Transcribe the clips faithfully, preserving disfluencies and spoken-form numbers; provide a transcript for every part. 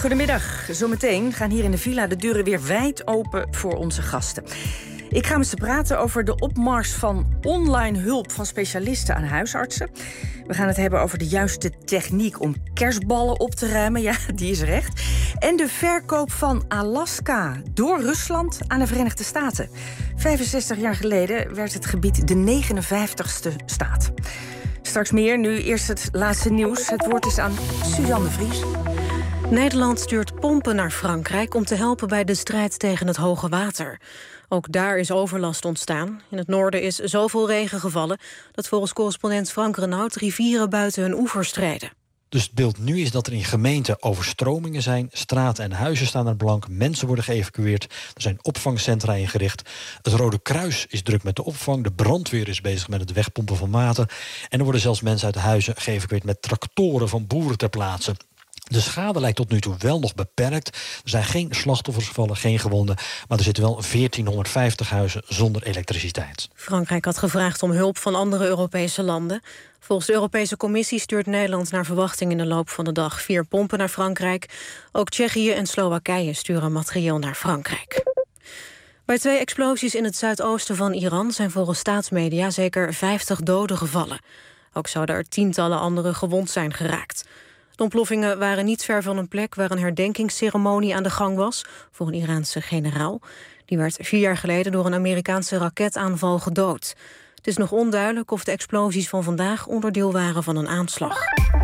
Goedemiddag. Zometeen gaan hier in de villa de deuren weer wijd open voor onze gasten. Ik ga met ze praten over de opmars van online hulp van specialisten aan huisartsen. We gaan het hebben over de juiste techniek om kerstballen op te ruimen. Ja, die is recht. En de verkoop van Alaska door Rusland aan de Verenigde Staten. vijfenzestig jaar geleden werd het gebied de negenenvijftigste staat. Straks meer, nu eerst het laatste nieuws. Het woord is aan Suzanne de Vries. Nederland stuurt pompen naar Frankrijk om te helpen bij de strijd tegen het hoge water. Ook daar is overlast ontstaan. In het noorden is zoveel regen gevallen dat volgens correspondent Frank Renaud rivieren buiten hun oevers treden. Dus het beeld nu is dat er in gemeenten overstromingen zijn, straten en huizen staan er blank, mensen worden geëvacueerd, er zijn opvangcentra ingericht. Het Rode Kruis is druk met de opvang, de brandweer is bezig met het wegpompen van water en er worden zelfs mensen uit huizen geëvacueerd met tractoren van boeren ter plaatse. De schade lijkt tot nu toe wel nog beperkt. Er zijn geen slachtoffers gevallen, geen gewonden, maar er zitten wel veertienhonderdvijftig huizen zonder elektriciteit. Frankrijk had gevraagd om hulp van andere Europese landen. Volgens de Europese Commissie stuurt Nederland naar verwachting in de loop van de dag vier pompen naar Frankrijk. Ook Tsjechië en Slowakije sturen materieel naar Frankrijk. Bij twee explosies in het zuidoosten van Iran zijn volgens staatsmedia zeker vijftig doden gevallen. Ook zouden er tientallen anderen gewond zijn geraakt. De ontploffingen waren niet ver van een plek waar een herdenkingsceremonie aan de gang was voor een Iraanse generaal. Die werd vier jaar geleden door een Amerikaanse raketaanval gedood. Het is nog onduidelijk of de explosies van vandaag onderdeel waren van een aanslag.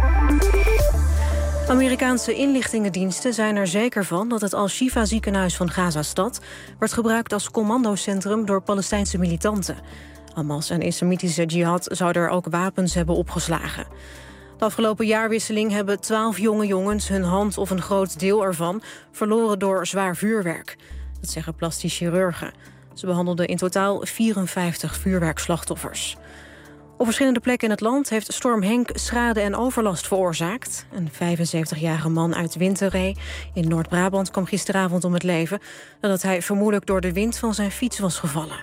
Amerikaanse inlichtingendiensten zijn er zeker van dat het Al-Shifa ziekenhuis van Gaza-stad werd gebruikt als commandocentrum door Palestijnse militanten. Hamas en islamitische jihad zouden er ook wapens hebben opgeslagen. De afgelopen jaarwisseling hebben twaalf jonge jongens hun hand of een groot deel ervan verloren door zwaar vuurwerk. Dat zeggen plastisch chirurgen. Ze behandelden in totaal vierenvijftig vuurwerkslachtoffers. Op verschillende plekken in het land heeft storm Henk schade en overlast veroorzaakt. Een vijfenzeventigjarige man uit Winterree in Noord-Brabant kwam gisteravond om het leven nadat hij vermoedelijk door de wind van zijn fiets was gevallen.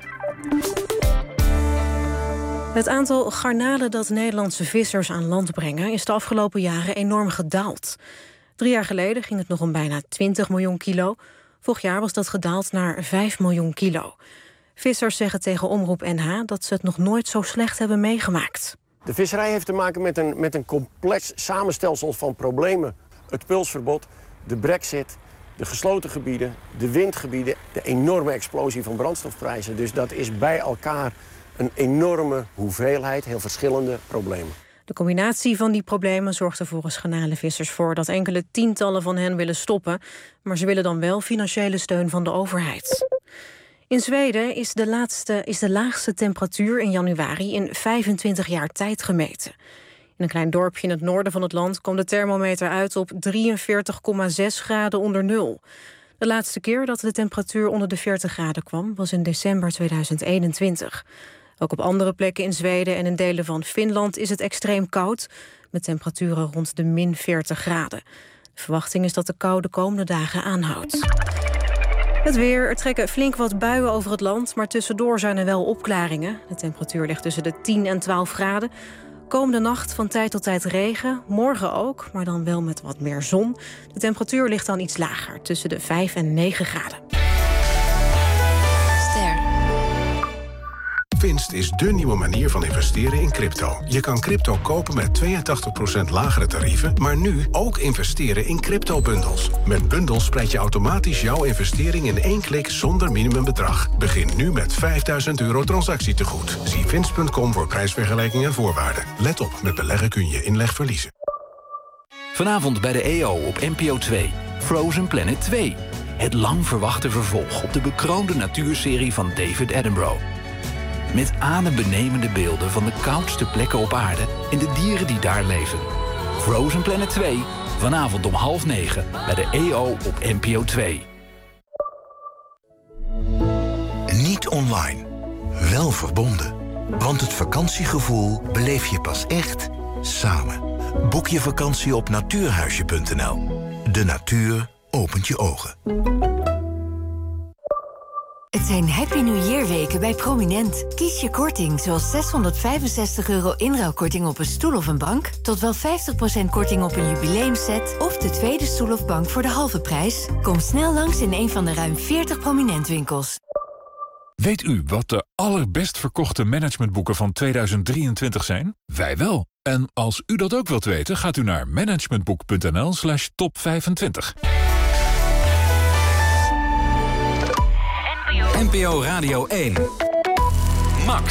Het aantal garnalen dat Nederlandse vissers aan land brengen is de afgelopen jaren enorm gedaald. Drie jaar geleden ging het nog om bijna twintig miljoen kilo. Vorig jaar was dat gedaald naar vijf miljoen kilo. Vissers zeggen tegen Omroep N H dat ze het nog nooit zo slecht hebben meegemaakt. De visserij heeft te maken met een, met een complex samenstelsel van problemen. Het pulsverbod, de brexit, de gesloten gebieden, de windgebieden, de enorme explosie van brandstofprijzen. Dus dat is bij elkaar een enorme hoeveelheid, heel verschillende problemen. De combinatie van die problemen zorgt er volgens garnalenvissers voor dat enkele tientallen van hen willen stoppen, maar ze willen dan wel financiële steun van de overheid. In Zweden is de, laatste, is de laagste temperatuur in januari in vijfentwintig jaar tijd gemeten. In een klein dorpje in het noorden van het land kwam de thermometer uit op drieënveertig komma zes graden onder nul. De laatste keer dat de temperatuur onder de veertig graden kwam was in december tweeduizend eenentwintig. Ook op andere plekken in Zweden en in delen van Finland is het extreem koud, met temperaturen rond de min veertig graden. De verwachting is dat de kou de komende dagen aanhoudt. Het weer, er trekken flink wat buien over het land, maar tussendoor zijn er wel opklaringen. De temperatuur ligt tussen de tien en twaalf graden. Komende nacht van tijd tot tijd regen, morgen ook, maar dan wel met wat meer zon. De temperatuur ligt dan iets lager, tussen de vijf en negen graden. Winst is dé nieuwe manier van investeren in crypto. Je kan crypto kopen met tweeëntachtig procent lagere tarieven, maar nu ook investeren in crypto-bundels. Met bundels spreid je automatisch jouw investering in één klik zonder minimumbedrag. Begin nu met vijfduizend euro transactietegoed. Zie winst punt com voor prijsvergelijking en voorwaarden. Let op, met beleggen kun je inleg verliezen. Vanavond bij de E O op N P O twee. Frozen Planet twee. Het lang verwachte vervolg op de bekroonde natuurserie van David Attenborough. Met adembenemende beelden van de koudste plekken op aarde en de dieren die daar leven. Frozen Planet twee, vanavond om half negen bij de E O op N P O twee. Niet online, wel verbonden. Want het vakantiegevoel beleef je pas echt samen. Boek je vakantie op natuurhuisje punt n l. De natuur opent je ogen. Het Het zijn Happy New Year weken bij Prominent. Kies je korting, zoals zeshonderdvijfenzestig euro inruilkorting op een stoel of een bank, tot wel vijftig procent korting op een jubileumset of de tweede stoel of bank voor de halve prijs. Kom snel langs in een van de ruim veertig Prominent winkels. Weet u wat de allerbest verkochte managementboeken van tweeduizend drieëntwintig zijn? Wij wel. En als u dat ook wilt weten, gaat u naar managementboek.nl slash top vijfentwintig. N P O Radio één. Max.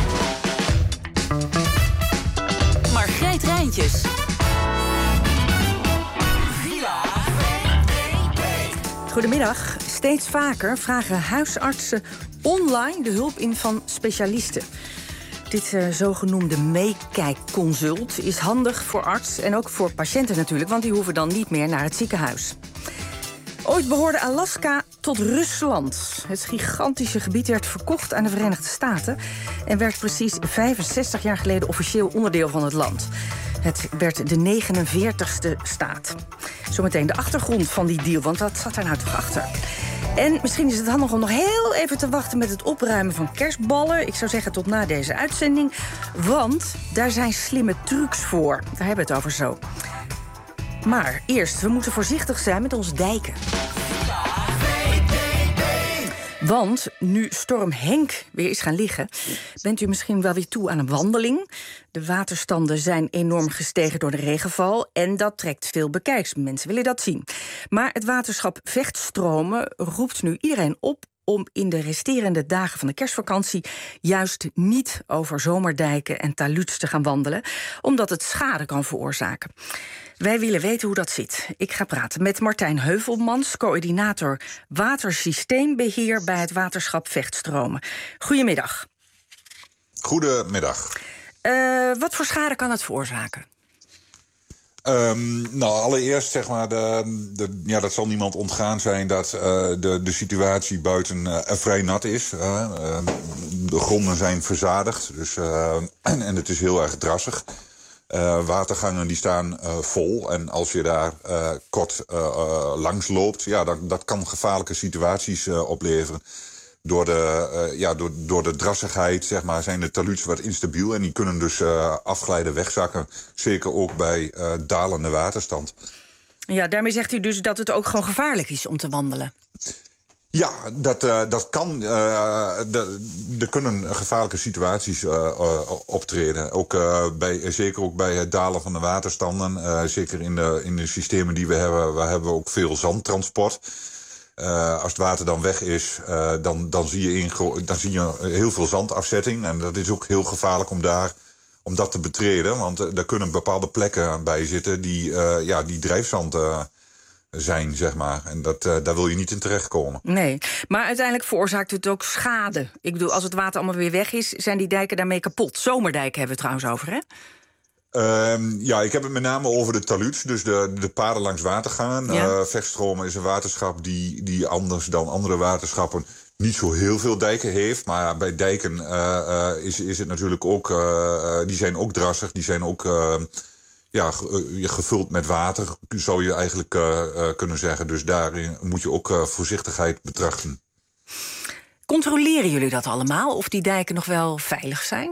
Margreet Rijntjes. Goedemiddag. Steeds vaker vragen huisartsen online de hulp in van specialisten. Dit uh, zogenoemde meekijkconsult is handig voor arts en ook voor patiënten natuurlijk, want die hoeven dan niet meer naar het ziekenhuis. Ooit behoorde Alaska tot Rusland. Het gigantische gebied werd verkocht aan de Verenigde Staten en werd precies vijfenzestig jaar geleden officieel onderdeel van het land. Het werd de negenenveertigste staat. Zometeen de achtergrond van die deal, want wat zat daar nou toch achter? En misschien is het handig om nog heel even te wachten met het opruimen van kerstballen. Ik zou zeggen tot na deze uitzending, want daar zijn slimme trucs voor. Daar hebben we het over zo. Maar eerst, we moeten voorzichtig zijn met onze dijken. Want nu storm Henk weer is gaan liggen, bent u misschien wel weer toe aan een wandeling. De waterstanden zijn enorm gestegen door de regenval en dat trekt veel bekijks. Mensen willen dat zien. Maar het waterschap Vechtstromen roept nu iedereen op om in de resterende dagen van de kerstvakantie juist niet over zomerdijken en taluds te gaan wandelen, omdat het schade kan veroorzaken. Wij willen weten hoe dat zit. Ik ga praten met Martijn Heuvelmans, coördinator watersysteembeheer bij het waterschap Vechtstromen. Goedemiddag. Goedemiddag. Uh, wat voor schade kan het veroorzaken? Um, nou, allereerst zeg maar, de, de, ja, dat zal niemand ontgaan zijn dat uh, de, de situatie buiten uh, vrij nat is. Uh, uh, de gronden zijn verzadigd, dus, uh, en, en het is heel erg drassig. Uh, watergangen die staan uh, vol en als je daar uh, kort uh, uh, langs loopt, ja, dat, dat kan gevaarlijke situaties uh, opleveren. Door de, uh, ja, door, door de drassigheid zeg maar, zijn de taluds wat instabiel en die kunnen dus uh, afglijden, wegzakken. Zeker ook bij uh, dalende waterstand. Ja, daarmee zegt u dus dat het ook gewoon gevaarlijk is om te wandelen. Ja, dat, uh, dat kan. Uh, er kunnen gevaarlijke situaties uh, uh, optreden. Ook, uh, bij, zeker ook bij het dalen van de waterstanden. Uh, zeker in de, in de systemen die we hebben, we hebben ook veel zandtransport. Uh, als het water dan weg is, uh, dan, dan, zie je in, dan zie je heel veel zandafzetting. En dat is ook heel gevaarlijk om, daar, om dat te betreden. Want uh, er kunnen bepaalde plekken bij zitten die, uh, ja, die drijfzand uh, zijn, zeg maar. En dat, uh, daar wil je niet in terechtkomen. Nee, maar uiteindelijk veroorzaakt het ook schade. Ik bedoel, als het water allemaal weer weg is, zijn die dijken daarmee kapot. Zomerdijken hebben we het trouwens over, hè? Um, ja, ik heb het met name over de taluds, dus de, de paden langs watergangen. Ja. Uh, Vechtstromen is een waterschap die, die anders dan andere waterschappen niet zo heel veel dijken heeft. Maar bij dijken uh, uh, is, is het natuurlijk ook, uh, die zijn ook drassig, die zijn ook uh, ja, gevuld met water, zou je eigenlijk uh, uh, kunnen zeggen. Dus daarin moet je ook uh, voorzichtigheid betrachten. Controleren jullie dat allemaal, of die dijken nog wel veilig zijn?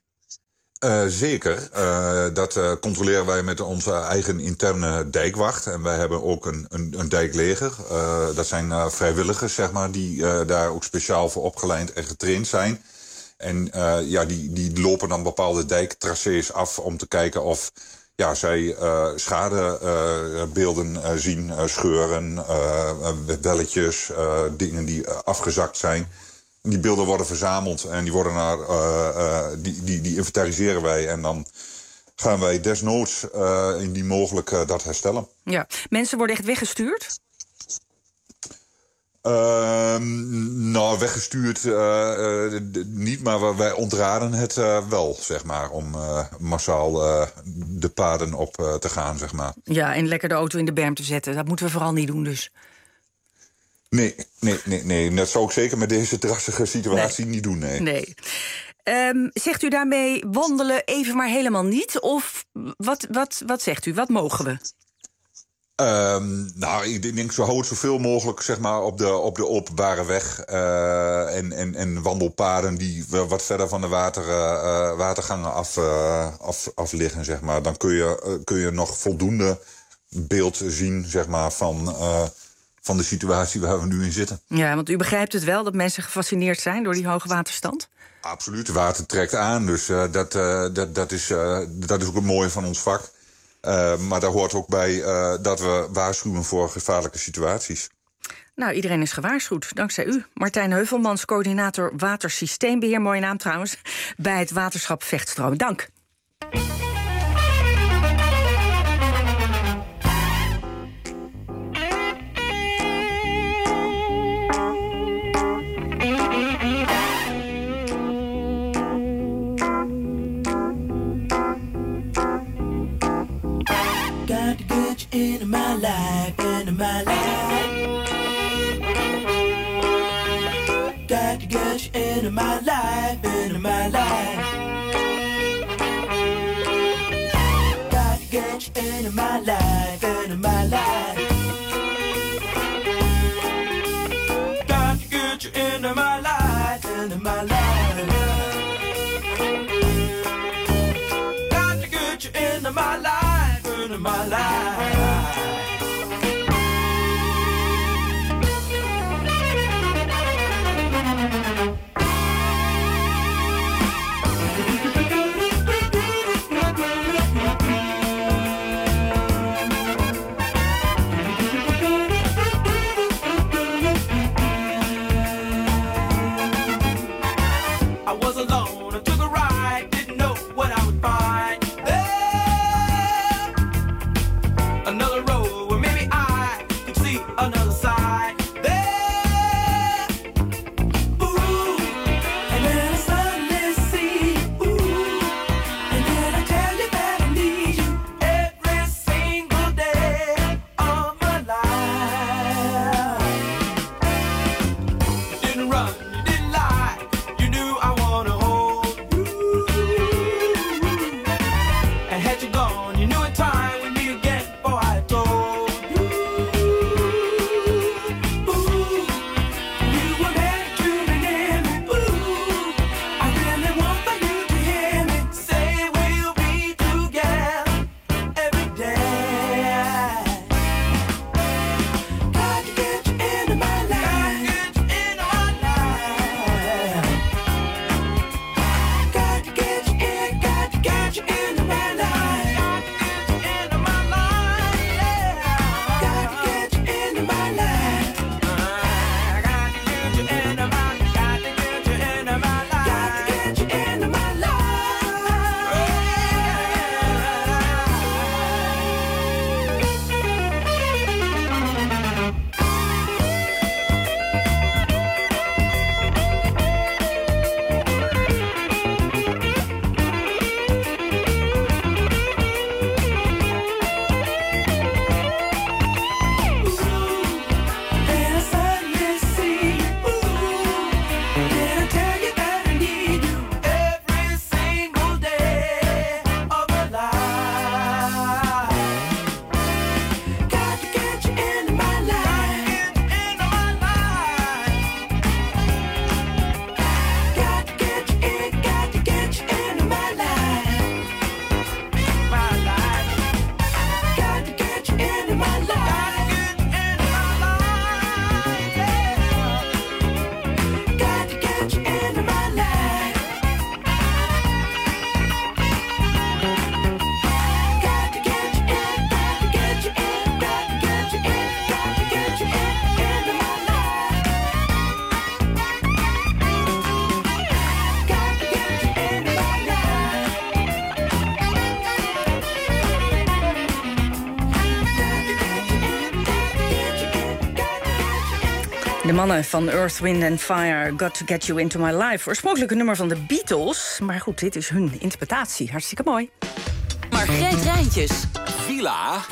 Uh, zeker. Uh, dat uh, controleren wij met onze eigen interne dijkwacht. En wij hebben ook een, een, een dijkleger. Uh, dat zijn uh, vrijwilligers, zeg maar, die uh, daar ook speciaal voor opgeleid en getraind zijn. En uh, ja, die, die lopen dan bepaalde dijktracés af om te kijken of ja, zij uh, schadebeelden uh, uh, zien, uh, scheuren, uh, welletjes, uh, dingen die uh, afgezakt zijn. Die beelden worden verzameld en die worden naar, uh, uh, die, die, die inventariseren wij. En dan gaan wij desnoods uh, indien mogelijk uh, dat herstellen. Ja, mensen worden echt weggestuurd? Uh, nou, weggestuurd uh, uh, niet, maar wij ontraden het uh, wel, zeg maar, om uh, massaal uh, de paden op uh, te gaan, zeg maar. Ja, en lekker de auto in de berm te zetten. Dat moeten we vooral niet doen dus. Nee, nee, nee, nee. Dat zou ik zeker met deze drassige situatie nee. niet doen, nee. Nee. Um, zegt u daarmee wandelen even maar helemaal niet? Of wat, wat, wat zegt u? Wat mogen we? Um, nou, ik denk zo houd zoveel mogelijk zeg maar, op, de, op de openbare weg. Uh, en, en, en wandelpaden die wat verder van de water, uh, watergangen af, uh, af, af liggen. Zeg maar. Dan kun je, uh, kun je nog voldoende beeld zien zeg maar, van, uh, van de situatie waar we nu in zitten. Ja, want u begrijpt het wel dat mensen gefascineerd zijn door die hoge waterstand? Absoluut, water trekt aan. Dus uh, dat, uh, dat, dat, is, uh, dat is ook het mooie van ons vak. Uh, maar daar hoort ook bij uh, dat we waarschuwen voor gevaarlijke situaties. Nou, iedereen is gewaarschuwd, dankzij u. Martijn Heuvelmans, coördinator watersysteembeheer, mooie naam trouwens, bij het waterschap Vechtstroom. Dank. In my life, in my life, got to get you into my life, into my life, got to get you into my life, into my life, got to get you into my life, into my life, got to get you into my life, into my life. De mannen van Earth, Wind and Fire, Got to Get You Into My Life. Oorspronkelijk een nummer van de Beatles, maar goed, dit is hun interpretatie. Hartstikke mooi. Margreet Rijntjes. Villa.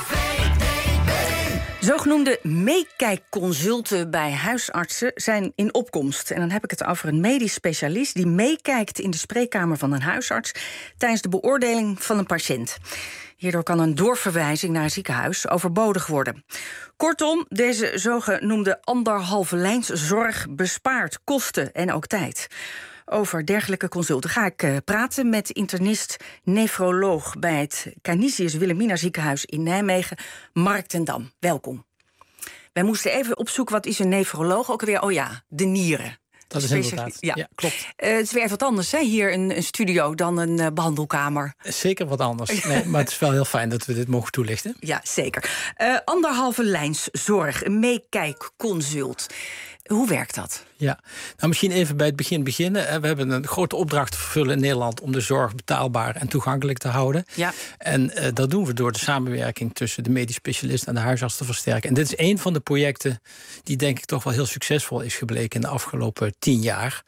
Zogenoemde meekijkconsulten bij huisartsen zijn in opkomst. En dan heb ik het over een medisch specialist die meekijkt in de spreekkamer van een huisarts tijdens de beoordeling van een patiënt. Hierdoor kan een doorverwijzing naar een ziekenhuis overbodig worden. Kortom, deze zogenoemde anderhalve lijnszorg bespaart kosten en ook tijd. Over dergelijke consulten ga ik uh, praten met internist-nefroloog bij het Canisius Wilhelmina ziekenhuis in Nijmegen, Mark ten Dam. Welkom. Wij moesten even opzoeken, wat is een nefroloog ook alweer? Oh ja, de nieren. Dat is inderdaad, ja, ja klopt. Uh, het is weer even wat anders, hè? Hier een, een studio dan een uh, behandelkamer. Zeker wat anders, nee, maar het is wel heel fijn dat we dit mogen toelichten. Ja, zeker. Uh, anderhalve lijnszorg, een meekijkconsult. Hoe werkt dat? Ja, nou misschien even bij het begin beginnen. We hebben een grote opdracht te vervullen in Nederland om de zorg betaalbaar en toegankelijk te houden. Ja. En uh, dat doen we door de samenwerking tussen de medisch specialist en de huisarts te versterken. En dit is een van de projecten die denk ik toch wel heel succesvol is gebleken in de afgelopen tien jaar.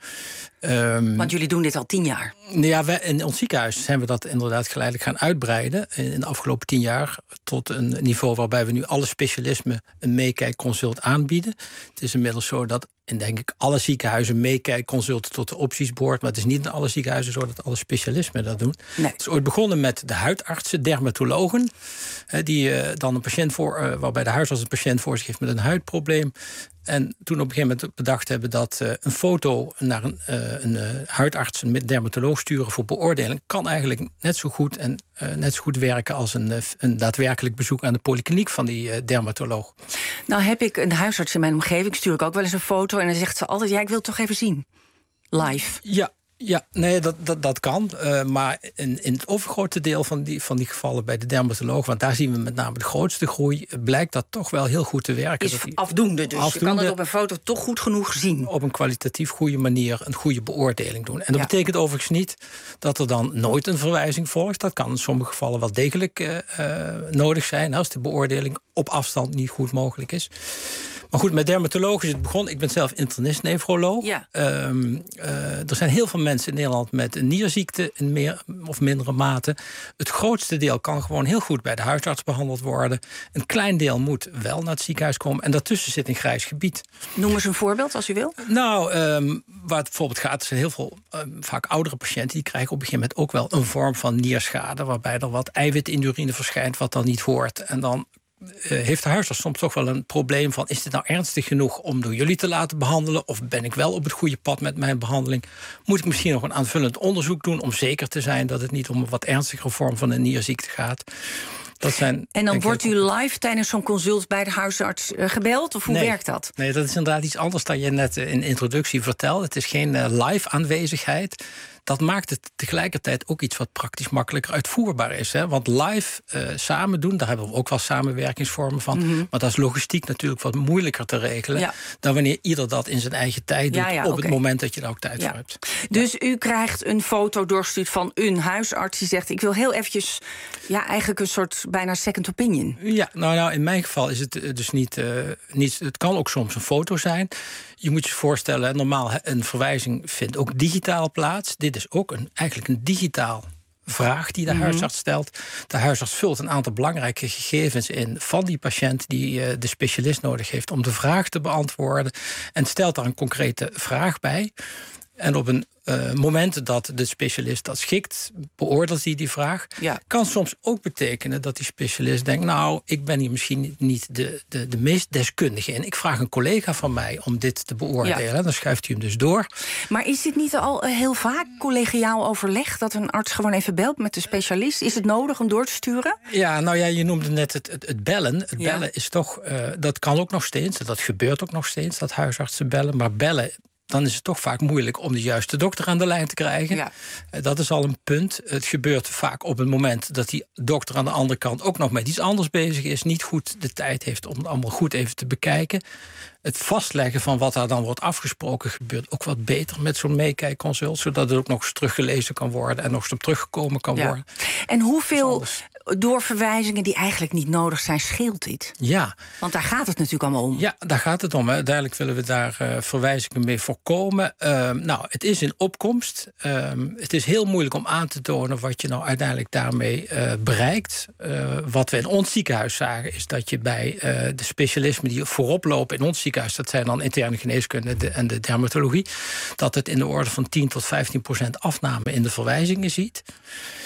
Um, Want jullie doen dit al tien jaar? Ja, wij, in ons ziekenhuis zijn we dat inderdaad geleidelijk gaan uitbreiden in de afgelopen tien jaar tot een niveau waarbij we nu alle specialismen een meekijkconsult aanbieden. Het is inmiddels zo dat in denk ik alle ziekenhuizen meekijkconsulten tot de opties behoort, maar het is niet in alle ziekenhuizen zo dat alle specialismen dat doen. Nee. Het is ooit begonnen met de huidartsen, dermatologen, die uh, dan een patiënt voor, uh, waarbij de huisarts een patiënt voor zich heeft met een huidprobleem. En toen op een gegeven moment bedacht hebben dat uh, een foto naar een, uh, een uh, huidarts, een dermatoloog sturen voor beoordeling kan eigenlijk net zo goed en uh, net zo goed werken als een, uh, een daadwerkelijk bezoek aan de polykliniek van die uh, dermatoloog. Nou heb ik een huisarts in mijn omgeving, stuur ik ook wel eens een foto en dan zegt ze altijd, ja, ik wil het toch even zien. Live. Ja. Ja, nee, dat, dat, dat kan. Uh, maar in, in het overgrote deel van die, van die gevallen bij de dermatoloog, want daar zien we met name de grootste groei, blijkt dat toch wel heel goed te werken. Is afdoende dus. Afdoende, je kan het op een foto toch goed genoeg zien. Op een kwalitatief goede manier een goede beoordeling doen. En dat ja. betekent overigens niet dat er dan nooit een verwijzing volgt. Dat kan in sommige gevallen wel degelijk uh, uh, nodig zijn als de beoordeling op afstand niet goed mogelijk is. Maar goed, met dermatologen is het begonnen. Ik ben zelf internist-nefroloog. Ja. Um, uh, er zijn heel veel mensen in Nederland met een nierziekte in meer of mindere mate. Het grootste deel kan gewoon heel goed bij de huisarts behandeld worden. Een klein deel moet wel naar het ziekenhuis komen. En daartussen zit een grijs gebied. Noem eens een voorbeeld, als u wil. Nou, um, waar het bijvoorbeeld gaat, er zijn heel veel, um, vaak oudere patiënten, die krijgen op een gegeven moment ook wel een vorm van nierschade, waarbij er wat eiwit in de urine verschijnt wat dan niet hoort. En dan Uh, heeft de huisarts soms toch wel een probleem van, is dit nou ernstig genoeg om door jullie te laten behandelen? Of ben ik wel op het goede pad met mijn behandeling? Moet ik misschien nog een aanvullend onderzoek doen om zeker te zijn dat het niet om een wat ernstigere vorm van een nierziekte gaat? Dat zijn, en dan wordt u live tijdens zo'n consult bij de huisarts uh, gebeld? Of hoe nee, werkt dat? Nee, dat is inderdaad iets anders dan je net in de introductie vertelde. Het is geen uh, live aanwezigheid. Dat maakt het tegelijkertijd ook iets wat praktisch makkelijker uitvoerbaar is. Hè? Want live uh, samen doen, daar hebben we ook wel samenwerkingsvormen van. Mm-hmm. Maar dat is logistiek natuurlijk wat moeilijker te regelen, ja, dan wanneer ieder dat in zijn eigen tijd doet, ja, ja, op okay. het moment dat je daar ook tijd ja. voor hebt. Dus ja. u krijgt een foto doorgestuurd van een huisarts die zegt, ik wil heel eventjes, ja, eigenlijk een soort bijna second opinion. Ja, nou, nou in mijn geval is het dus niet, uh, niet, het kan ook soms een foto zijn. Je moet je voorstellen, normaal een verwijzing vindt ook digitaal plaats. Dit is ook een, eigenlijk een digitaal vraag die de mm-hmm. huisarts stelt. De huisarts vult een aantal belangrijke gegevens in van die patiënt die uh, de specialist nodig heeft om de vraag te beantwoorden. En stelt daar een concrete vraag bij. En op een uh, moment dat de specialist dat schikt, beoordeelt hij die vraag. Ja. Kan soms ook betekenen dat die specialist denkt, nou, ik ben hier misschien niet de, de, de meest deskundige in. Ik vraag een collega van mij om dit te beoordelen. Ja. Dan schuift hij hem dus door. Maar is dit niet al heel vaak collegiaal overleg, dat een arts gewoon even belt met de specialist? Is het nodig om door te sturen? Ja, nou ja, je noemde net het, het, het bellen. Het ja. bellen is toch, uh, dat kan ook nog steeds. Dat gebeurt ook nog steeds, dat huisartsen bellen. Maar bellen, dan is het toch vaak moeilijk om de juiste dokter aan de lijn te krijgen. Ja. Dat is al een punt. Het gebeurt vaak op het moment dat die dokter aan de andere kant ook nog met iets anders bezig is, niet goed de tijd heeft om het allemaal goed even te bekijken. Het vastleggen van wat daar dan wordt afgesproken gebeurt ook wat beter met zo'n meekijkconsult, zodat het ook nog eens teruggelezen kan worden en nog eens op teruggekomen kan ja. worden. En hoeveel doorverwijzingen die eigenlijk niet nodig zijn, scheelt dit? Ja. Want daar gaat het natuurlijk allemaal om. Ja, daar gaat het om. Hè. Uiteindelijk willen we daar uh, verwijzingen mee voorkomen. Uh, nou, het is in opkomst. Uh, het is heel moeilijk om aan te tonen wat je nou uiteindelijk daarmee uh, bereikt. Uh, wat we in ons ziekenhuis zagen is dat je bij uh, de specialismen die voorop lopen in ons ziekenhuis, dat zijn dan interne geneeskunde de, en de dermatologie, dat het in de orde van tien tot vijftien procent afname in de verwijzingen ziet.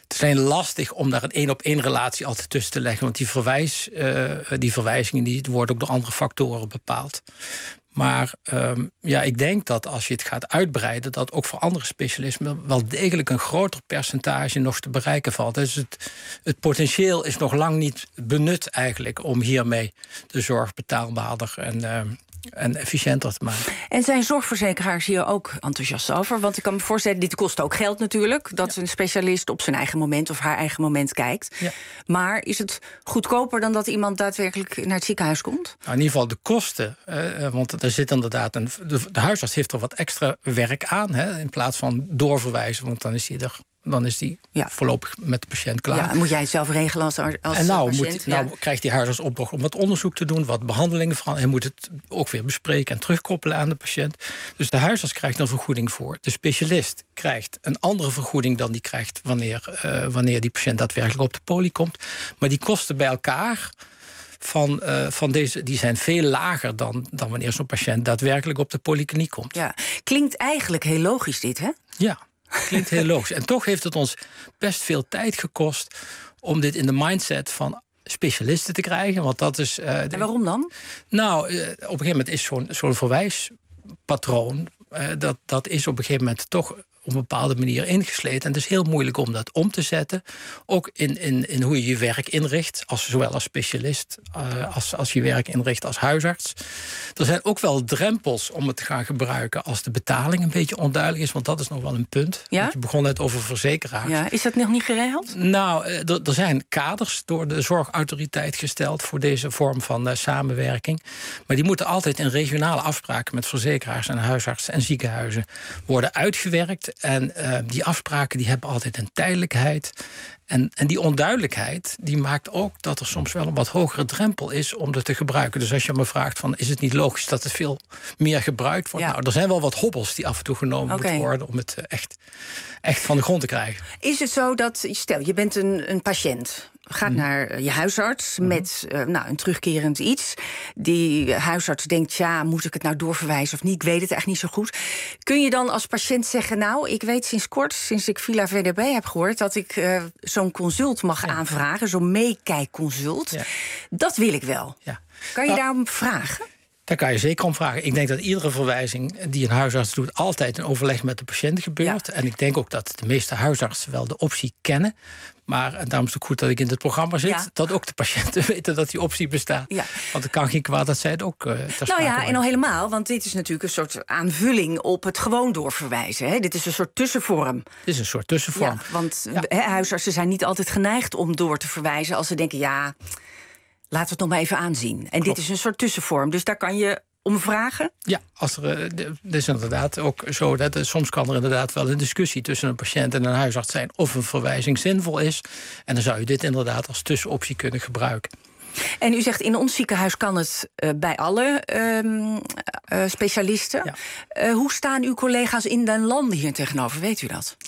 Het is alleen lastig om daar een één-op-één relatie altijd tussen te leggen. Want die, verwijs, uh, die verwijzingen die worden ook door andere factoren bepaald. Maar um, ja, ik denk dat als je het gaat uitbreiden, dat ook voor andere specialismen wel degelijk een groter percentage nog te bereiken valt. Dus het, het potentieel is nog lang niet benut eigenlijk om hiermee de zorg betaalbaarder en, uh, en efficiënter te maken. En zijn zorgverzekeraars hier ook enthousiast over? Want ik kan me voorstellen, dit kost ook geld natuurlijk, dat ja. een specialist op zijn eigen moment of haar eigen moment kijkt. Ja. Maar is het goedkoper dan dat iemand daadwerkelijk naar het ziekenhuis komt? Nou, in ieder geval de kosten, uh, want er zit inderdaad een, de, de huisarts heeft er wat extra werk aan, hè, in plaats van doorverwijzen, want dan is hij er. Dan is die ja. voorlopig met de patiënt klaar. Ja, moet jij het zelf regelen als, als en nou, patiënt? Moet, ja. Nou krijgt die huisarts opdracht om wat onderzoek te doen, wat behandelingen van. Hij moet het ook weer bespreken en terugkoppelen aan de patiënt. Dus de huisarts krijgt een vergoeding voor. De specialist krijgt een andere vergoeding dan die krijgt wanneer, uh, wanneer die patiënt daadwerkelijk op de poli komt. Maar die kosten bij elkaar van, uh, van deze, die zijn veel lager dan, dan wanneer zo'n patiënt daadwerkelijk op de polykliniek komt. Ja. Klinkt eigenlijk heel logisch dit, hè? Ja. Klinkt heel logisch. En toch heeft het ons best veel tijd gekost om dit in de mindset van specialisten te krijgen. Want dat is. Uh, en waarom dan? Nou, uh, op een gegeven moment is zo'n zo'n verwijspatroon. Uh, dat, dat is op een gegeven moment toch op een bepaalde manier ingesleten. En het is heel moeilijk om dat om te zetten. Ook in, in, in hoe je je werk inricht, als, zowel als specialist uh, als, als je werk inricht als huisarts. Er zijn ook wel drempels om het te gaan gebruiken als de betaling een beetje onduidelijk is. Want dat is nog wel een punt. Ja? Je begon net over verzekeraars. Ja, is dat nog niet geregeld? Nou, er, er zijn kaders door de zorgautoriteit gesteld voor deze vorm van uh, samenwerking. Maar die moeten altijd in regionale afspraken met verzekeraars en huisartsen en ziekenhuizen worden uitgewerkt. En uh, die afspraken die hebben altijd een tijdelijkheid. En, en die onduidelijkheid die maakt ook dat er soms wel een wat hogere drempel is om dat te gebruiken. Dus als je me vraagt van, is het niet logisch dat het veel meer gebruikt wordt? Ja. Nou, er zijn wel wat hobbels die af en toe genomen okay. moeten worden om het echt, echt van de grond te krijgen. Is het zo dat, stel je bent een, een patiënt, gaat mm. naar je huisarts mm. met uh, nou, een terugkerend iets. Die huisarts denkt, ja, moet ik het nou doorverwijzen of niet? Ik weet het echt niet zo goed. Kun je dan als patiënt zeggen, nou, ik weet sinds kort, sinds ik Villa V D B heb gehoord, dat ik uh, zo'n consult mag ja. aanvragen, zo'n meekijkconsult. Ja. Dat wil ik wel. Ja. Kan je nou, daarom vragen? Daar kan je zeker om vragen. Ik denk dat iedere verwijzing die een huisarts doet altijd in overleg met de patiënt gebeurt. Ja. En ik denk ook dat de meeste huisartsen wel de optie kennen. Maar, en daarom is het ook goed dat ik in het programma zit, ja. dat ook de patiënten weten dat die optie bestaat. Ja. Want het kan geen kwaad dat zij het ook uh, ter sprake Nou ja, brengen. en al helemaal, want dit is natuurlijk een soort aanvulling op het gewoon doorverwijzen. Hè? Dit is een soort tussenvorm. Dit is een soort tussenvorm. Ja, want ja. He, huisartsen zijn niet altijd geneigd om door te verwijzen als ze denken, ja, laten we het nog maar even aanzien. En Klopt. Dit is een soort tussenvorm, dus daar kan je om vragen? Ja, als er, het is inderdaad ook zo dat soms kan er inderdaad wel een discussie tussen een patiënt en een huisarts zijn of een verwijzing zinvol is. En dan zou je dit inderdaad als tussenoptie kunnen gebruiken. En u zegt, in ons ziekenhuis kan het uh, bij alle uh, uh, specialisten. Ja. Uh, hoe staan uw collega's in den landen hier tegenover? Weet u dat?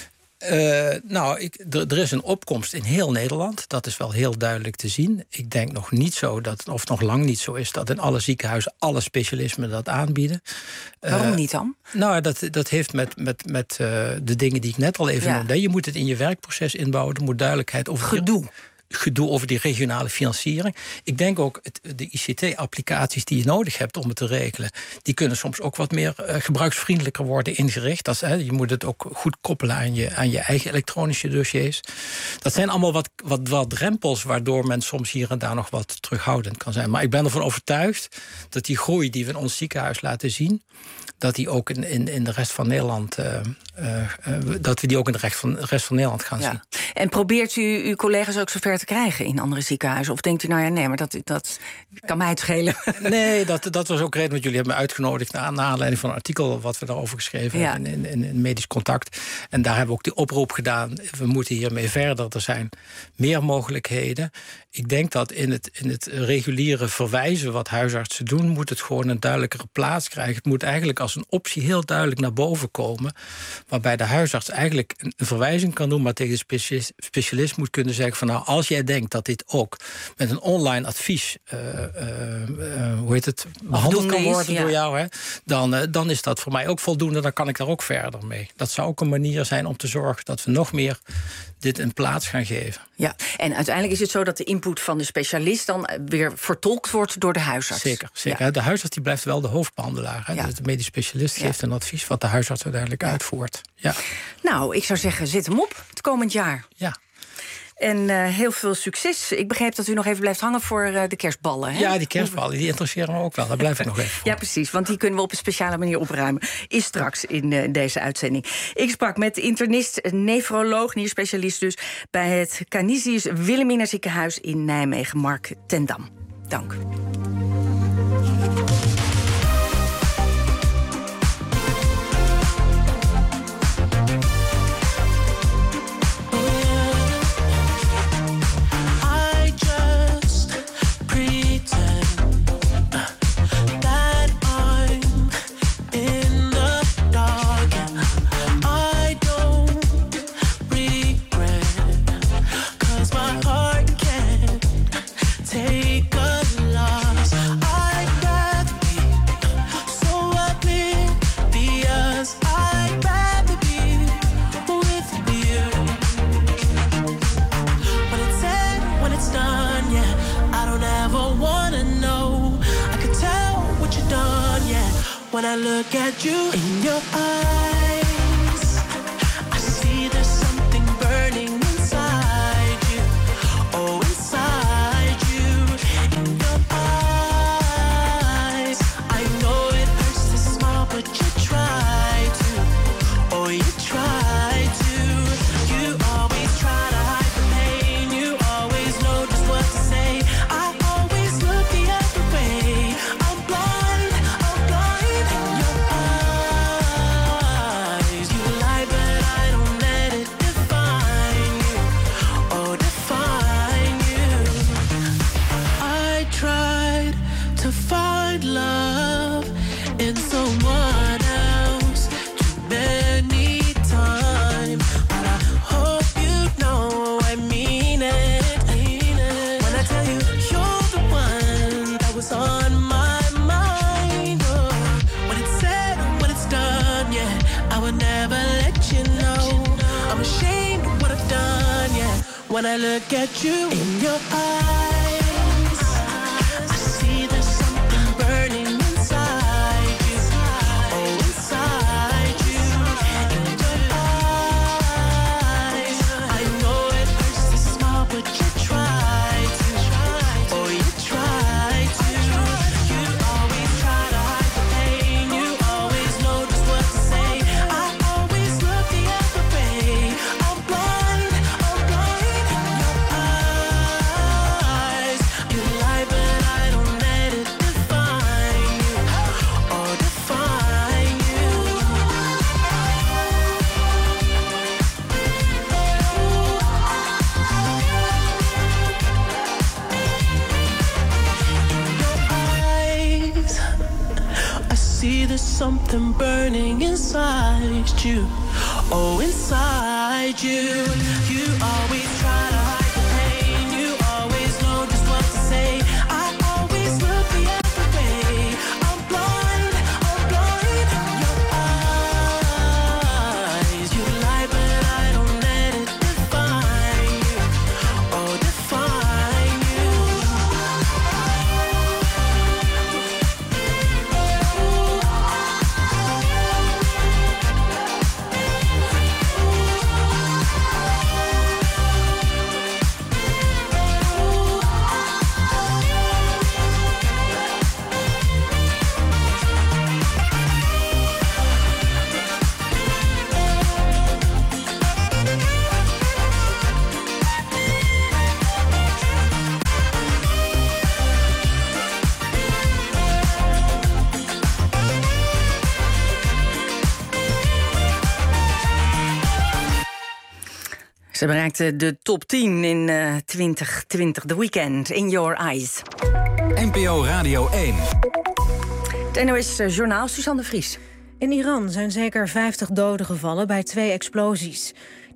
Uh, nou, ik, er is een opkomst in heel Nederland. Dat is wel heel duidelijk te zien. Ik denk nog niet zo, dat, of nog lang niet zo is, dat in alle ziekenhuizen alle specialismen dat aanbieden. Waarom uh, niet dan? Nou, dat, dat heeft met, met, met uh, de dingen die ik net al even ja. noemde. Je moet het in je werkproces inbouwen. Er moet duidelijkheid over gedoe. gedoe over die regionale financiering. Ik denk ook het, de I C T-applicaties die je nodig hebt om het te regelen, die kunnen soms ook wat meer uh, gebruiksvriendelijker worden ingericht. Dat is, hè, je moet het ook goed koppelen aan je, aan je eigen elektronische dossiers. Dat zijn allemaal wat, wat, wat drempels waardoor men soms hier en daar nog wat terughoudend kan zijn. Maar ik ben ervan overtuigd dat die groei die we in ons ziekenhuis laten zien, dat die ook in, in, in de rest van Nederland uh, uh, uh, dat we die ook in de rest van, de rest van Nederland gaan ja. zien. En probeert u uw collega's ook zover te krijgen in andere ziekenhuizen? Of denkt u, nou ja, nee, maar dat, dat kan mij het schelen? Nee, dat, dat was ook reden, want jullie hebben me uitgenodigd naar, naar aanleiding van een artikel wat we daarover geschreven ja. hebben in, in, in Medisch Contact. En daar hebben we ook die oproep gedaan. We moeten hiermee verder. Er zijn meer mogelijkheden. Ik denk dat in het, in het reguliere verwijzen wat huisartsen doen, moet het gewoon een duidelijkere plaats krijgen. Het moet eigenlijk als een optie heel duidelijk naar boven komen, waarbij de huisarts eigenlijk een verwijzing kan doen, maar tegen de specialist, specialist moet kunnen zeggen van, nou, als jij denkt dat dit ook met een online advies uh, uh, uh, hoe heet het, behandeld kan worden is, ja. door jou, hè, dan, uh, dan is dat voor mij ook voldoende. Dan kan ik daar ook verder mee. Dat zou ook een manier zijn om te zorgen dat we nog meer dit een plaats gaan geven. Ja, en uiteindelijk is het zo dat de input van de specialist dan weer vertolkt wordt door de huisarts. Zeker, zeker. Ja. De huisarts die blijft wel de hoofdbehandelaar. Hè? Ja. De medisch specialist geeft ja. een advies wat de huisarts uiteindelijk ja. uitvoert. Ja. Nou, ik zou zeggen, zet hem op het komend jaar. Ja. En uh, heel veel succes. Ik begreep dat u nog even blijft hangen voor uh, de kerstballen. Hè? Ja, die kerstballen die interesseren me ook wel. Daar blijf ik nog even voor. Ja, precies. Want die kunnen we op een speciale manier opruimen. Is straks in uh, deze uitzending. Ik sprak met internist, nefroloog, nierspecialist dus, bij het Canisius Wilhelmina ziekenhuis in Nijmegen, Mark ten Dam. Dank. When I look at you in your eyes, I see there's something burning inside you. Oh, inside you, in your eyes. I know it hurts to smile, but you try to. Oh, you try to. You always try to hide the pain. You always know just what to say. I always look the other way. I'm blind, I'm blind. Love in someone else too many times, but I hope you know I mean it. I mean it. When I tell you you're the one that was on my mind, oh, when it's said, when it's done, yeah, I would never let you know. I'm ashamed of what I've done, yeah. When I look at you in your eyes, burning inside you, oh inside you, in your eyes. I know it hurts to smile, but you try to, oh you try to. You always try to hide the pain. You always know just what to say. I always look the other way. I'm blind, I'm blind in your eyes. You lie, but I don't let it. See there's something burning inside you. Oh, inside you. You always try to hide the pain. You always know just what to say. I always look the other way. I'm blind, I'm blind in your eyes. You lie, but I don't let it define you. Oh, define you. Ze bereikte de top tien in uh, twintig twintig. The Weeknd, In Your Eyes. N P O Radio één. Het N O S-journaal, Suzanne de Vries. In Iran zijn zeker vijftig doden gevallen bij twee explosies.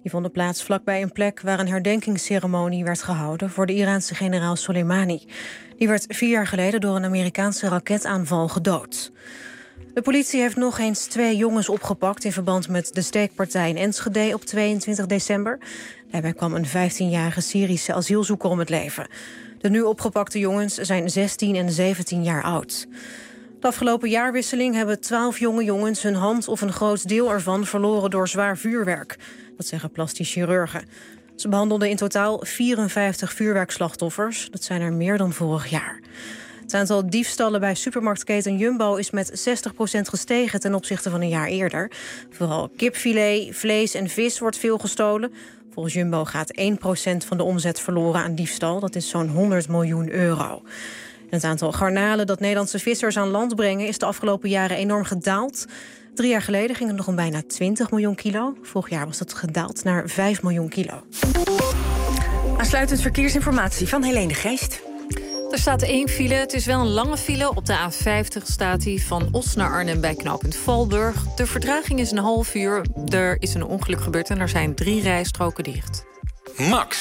Die vonden plaats vlakbij een plek waar een herdenkingsceremonie werd gehouden voor de Iraanse generaal Soleimani. Die werd vier jaar geleden door een Amerikaanse raketaanval gedood. De politie heeft nog eens twee jongens opgepakt in verband met de steekpartij in Enschede op tweeëntwintig december. Daarbij kwam een vijftienjarige Syrische asielzoeker om het leven. De nu opgepakte jongens zijn zestien en zeventien jaar oud. De afgelopen jaarwisseling hebben twaalf jonge jongens hun hand of een groot deel ervan verloren door zwaar vuurwerk. Dat zeggen plastisch chirurgen. Ze behandelden in totaal vierenvijftig vuurwerkslachtoffers. Dat zijn er meer dan vorig jaar. Het aantal diefstallen bij supermarktketen Jumbo is met zestig procent gestegen ten opzichte van een jaar eerder. Vooral kipfilet, vlees en vis wordt veel gestolen. Volgens Jumbo gaat één procent van de omzet verloren aan diefstal. Dat is zo'n honderd miljoen euro. En het aantal garnalen dat Nederlandse vissers aan land brengen is de afgelopen jaren enorm gedaald. Drie jaar geleden ging het nog om bijna twintig miljoen kilo. Vorig jaar was dat gedaald naar vijf miljoen kilo. Aansluitend verkeersinformatie van Helene de Geest. Er staat één file. Het is wel een lange file. Op de A vijftig staat hij van Os naar Arnhem bij knooppunt Valburg. De vertraging is een half uur. Er is een ongeluk gebeurd en er zijn drie rijstroken dicht. Max.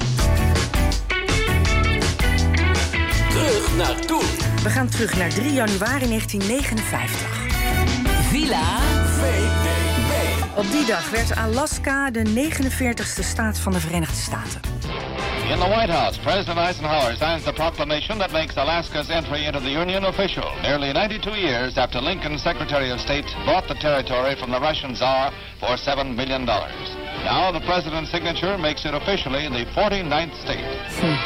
Terug naar toen. We gaan terug naar drie januari negentien negenenvijftig. Villa V D B. Op die dag werd Alaska de negenenveertigste staat van de Verenigde Staten. In the White House, President Eisenhower signs the proclamation that makes Alaska's entry into the Union official, nearly ninety-two years after Lincoln's Secretary of State bought the territory from the Russian Tsar for seven million dollars. Now the president's signature makes it officially the forty-ninth state. Hm.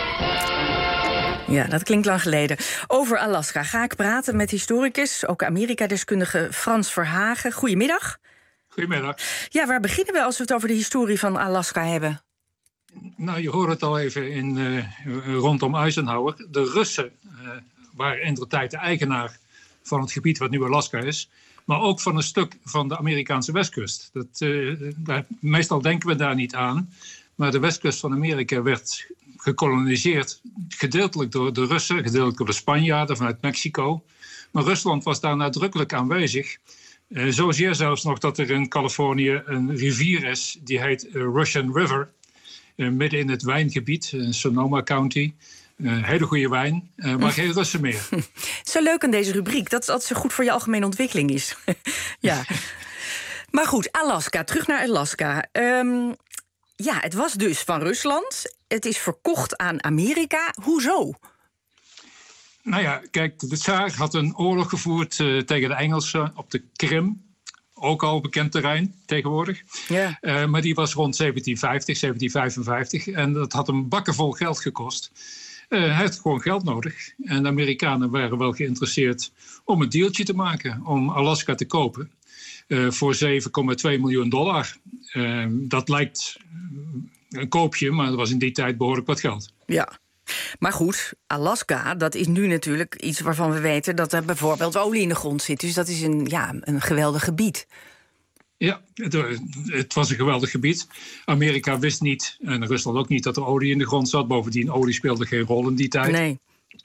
Ja, dat klinkt lang geleden. Over Alaska ga ik praten met historicus, ook Amerika-deskundige Frans Verhagen. Goedemiddag. Goedemiddag. Ja, waar beginnen we als we het over de historie van Alaska hebben? Nou, je hoort het al even in, uh, rondom Eisenhower. De Russen uh, waren inderdaad de eigenaar van het gebied wat nu Alaska is. Maar ook van een stuk van de Amerikaanse westkust. Dat, uh, daar, meestal denken we daar niet aan. Maar de westkust van Amerika werd gekoloniseerd. Gedeeltelijk door de Russen, gedeeltelijk door de Spanjaarden vanuit Mexico. Maar Rusland was daar nadrukkelijk aanwezig. Uh, zozeer zelfs nog dat er in Californië een rivier is. Die heet uh, Russian River. Uh, midden in het wijngebied, uh, Sonoma County. Uh, hele goede wijn, uh, maar geen Russen meer. Zo leuk aan deze rubriek, dat het zo goed voor je algemene ontwikkeling is. Ja. Maar goed, Alaska, terug naar Alaska. Um, ja, het was dus van Rusland. Het is verkocht aan Amerika. Hoezo? Nou ja, kijk, de Tsaar had een oorlog gevoerd uh, tegen de Engelsen op de Krim. Ook al bekend terrein tegenwoordig. Ja. Uh, maar die was rond zeventien vijftig, zeventien vijfenvijftig. En dat had hem bakken vol geld gekost. Uh, hij had gewoon geld nodig. En de Amerikanen waren wel geïnteresseerd om een dealtje te maken. Om Alaska te kopen. Uh, voor zeven komma twee miljoen dollar. Uh, dat lijkt een koopje, maar dat was in die tijd behoorlijk wat geld. Ja. Maar goed, Alaska, dat is nu natuurlijk iets waarvan we weten dat er bijvoorbeeld olie in de grond zit. Dus dat is een, ja, een geweldig gebied. Ja, het, het was een geweldig gebied. Amerika wist niet, en Rusland ook niet, dat er olie in de grond zat. Bovendien, olie speelde geen rol in die tijd. Nee.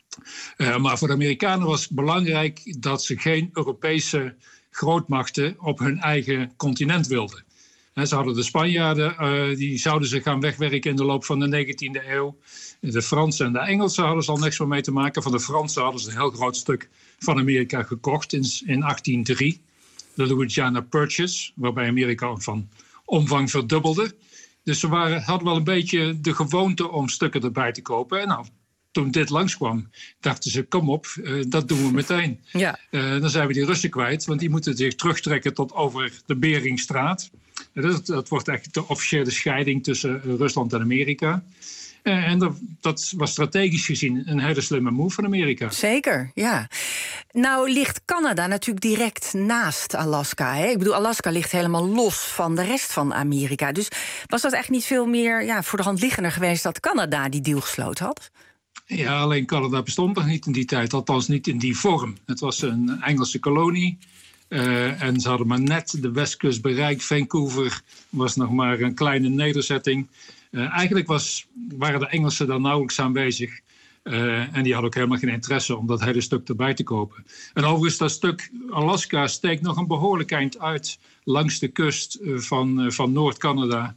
Uh, maar voor de Amerikanen was het belangrijk dat ze geen Europese grootmachten op hun eigen continent wilden. He, ze hadden de Spanjaarden, uh, die zouden ze gaan wegwerken in de loop van de negentiende eeuw. De Fransen en de Engelsen hadden ze al niks meer mee te maken. Van de Fransen hadden ze een heel groot stuk van Amerika gekocht in, in achttien drie. De Louisiana Purchase, waarbij Amerika van omvang verdubbelde. Dus ze waren, hadden wel een beetje de gewoonte om stukken erbij te kopen. En nou, toen dit langskwam, dachten ze, kom op, uh, dat doen we meteen. Ja. Uh, dan zijn we die Russen kwijt, want die moeten zich terugtrekken tot over de Beringstraat. Uh, dat, dat wordt eigenlijk de officiële scheiding tussen uh, Rusland en Amerika. Uh, en dat, dat was strategisch gezien een hele slimme move van Amerika. Zeker, ja. Nou ligt Canada natuurlijk direct naast Alaska. Hè? Ik bedoel, Alaska ligt helemaal los van de rest van Amerika. Dus was dat echt niet veel meer ja, voor de hand liggender geweest dat Canada die deal gesloten had? Ja, alleen Canada bestond nog niet in die tijd. Althans niet in die vorm. Het was een Engelse kolonie. Uh, en ze hadden maar net de westkust bereikt. Vancouver was nog maar een kleine nederzetting. Uh, eigenlijk was, waren de Engelsen daar nauwelijks aanwezig. Uh, en die hadden ook helemaal geen interesse om dat hele stuk erbij te kopen. En overigens, dat stuk Alaska steekt nog een behoorlijk eind uit langs de kust van, uh, van Noord-Canada.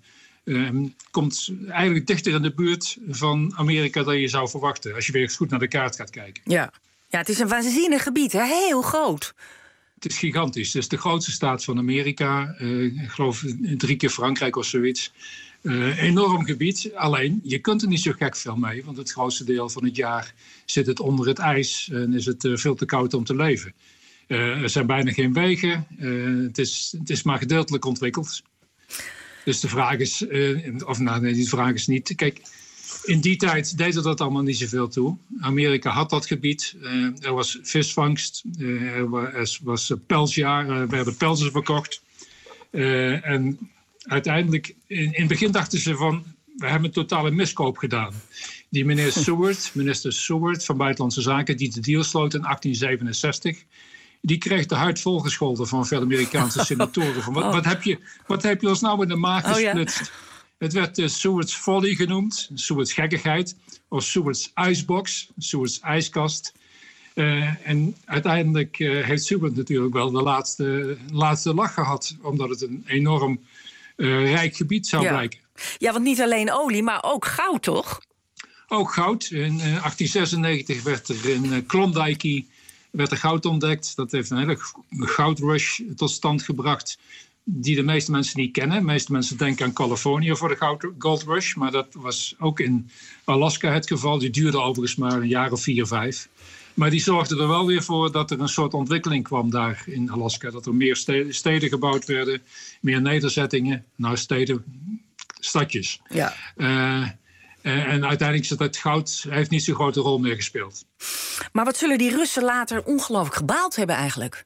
Uh, komt eigenlijk dichter in de buurt van Amerika dan je zou verwachten, als je weer eens goed naar de kaart gaat kijken. Ja, ja, het is een waanzinnig gebied, hè? Heel groot. Het is gigantisch. Het is de grootste staat van Amerika. Uh, ik geloof drie keer Frankrijk of zoiets. Uh, enorm gebied. Alleen, je kunt er niet zo gek veel mee, want het grootste deel van het jaar zit het onder het ijs en is het uh, veel te koud om te leven. Uh, er zijn bijna geen wegen. Uh, het, is, het is maar gedeeltelijk ontwikkeld. Dus de vraag is, uh, of nou, nee, die vraag is niet. Kijk, in die tijd deed er dat allemaal niet zoveel toe. Amerika had dat gebied. Uh, er was visvangst. Uh, er was, was pelsjaar. Er werden pelzen verkocht. Uh, en uiteindelijk, in, in het begin dachten ze van, we hebben een totale miskoop gedaan. Die meneer Seward, minister Seward van Buitenlandse Zaken, die de deal sloot in achttien zevenenzestig... die kreeg de huid volgescholden van veel Amerikaanse senatoren. Van, wat, Oh. wat, heb je, wat heb je ons nou in de maag Oh, ja. gesplitst? Het werd uh, Seward's Folly genoemd, Seward's gekkigheid, of Seward's Icebox, Seward's ijskast. Uh, en uiteindelijk uh, heeft Seward natuurlijk wel de laatste, laatste lach gehad, omdat het een enorm uh, rijk gebied zou Ja. blijken. Ja, want niet alleen olie, maar ook goud, toch? Ook goud. In uh, achttien zesennegentig werd er in uh, Klondike werd er goud ontdekt. Dat heeft een hele goudrush tot stand gebracht die de meeste mensen niet kennen. De meeste mensen denken aan Californië voor de goud, gold rush, maar dat was ook in Alaska het geval. Die duurde overigens maar een jaar of vier, vijf. Maar die zorgde er wel weer voor dat er een soort ontwikkeling kwam daar in Alaska. Dat er meer steden, steden gebouwd werden, meer nederzettingen. Nou, steden, stadjes. Ja. Uh, En uiteindelijk is dat goud heeft niet zo'n grote rol meer gespeeld. Maar wat zullen die Russen later ongelooflijk gebaald hebben eigenlijk?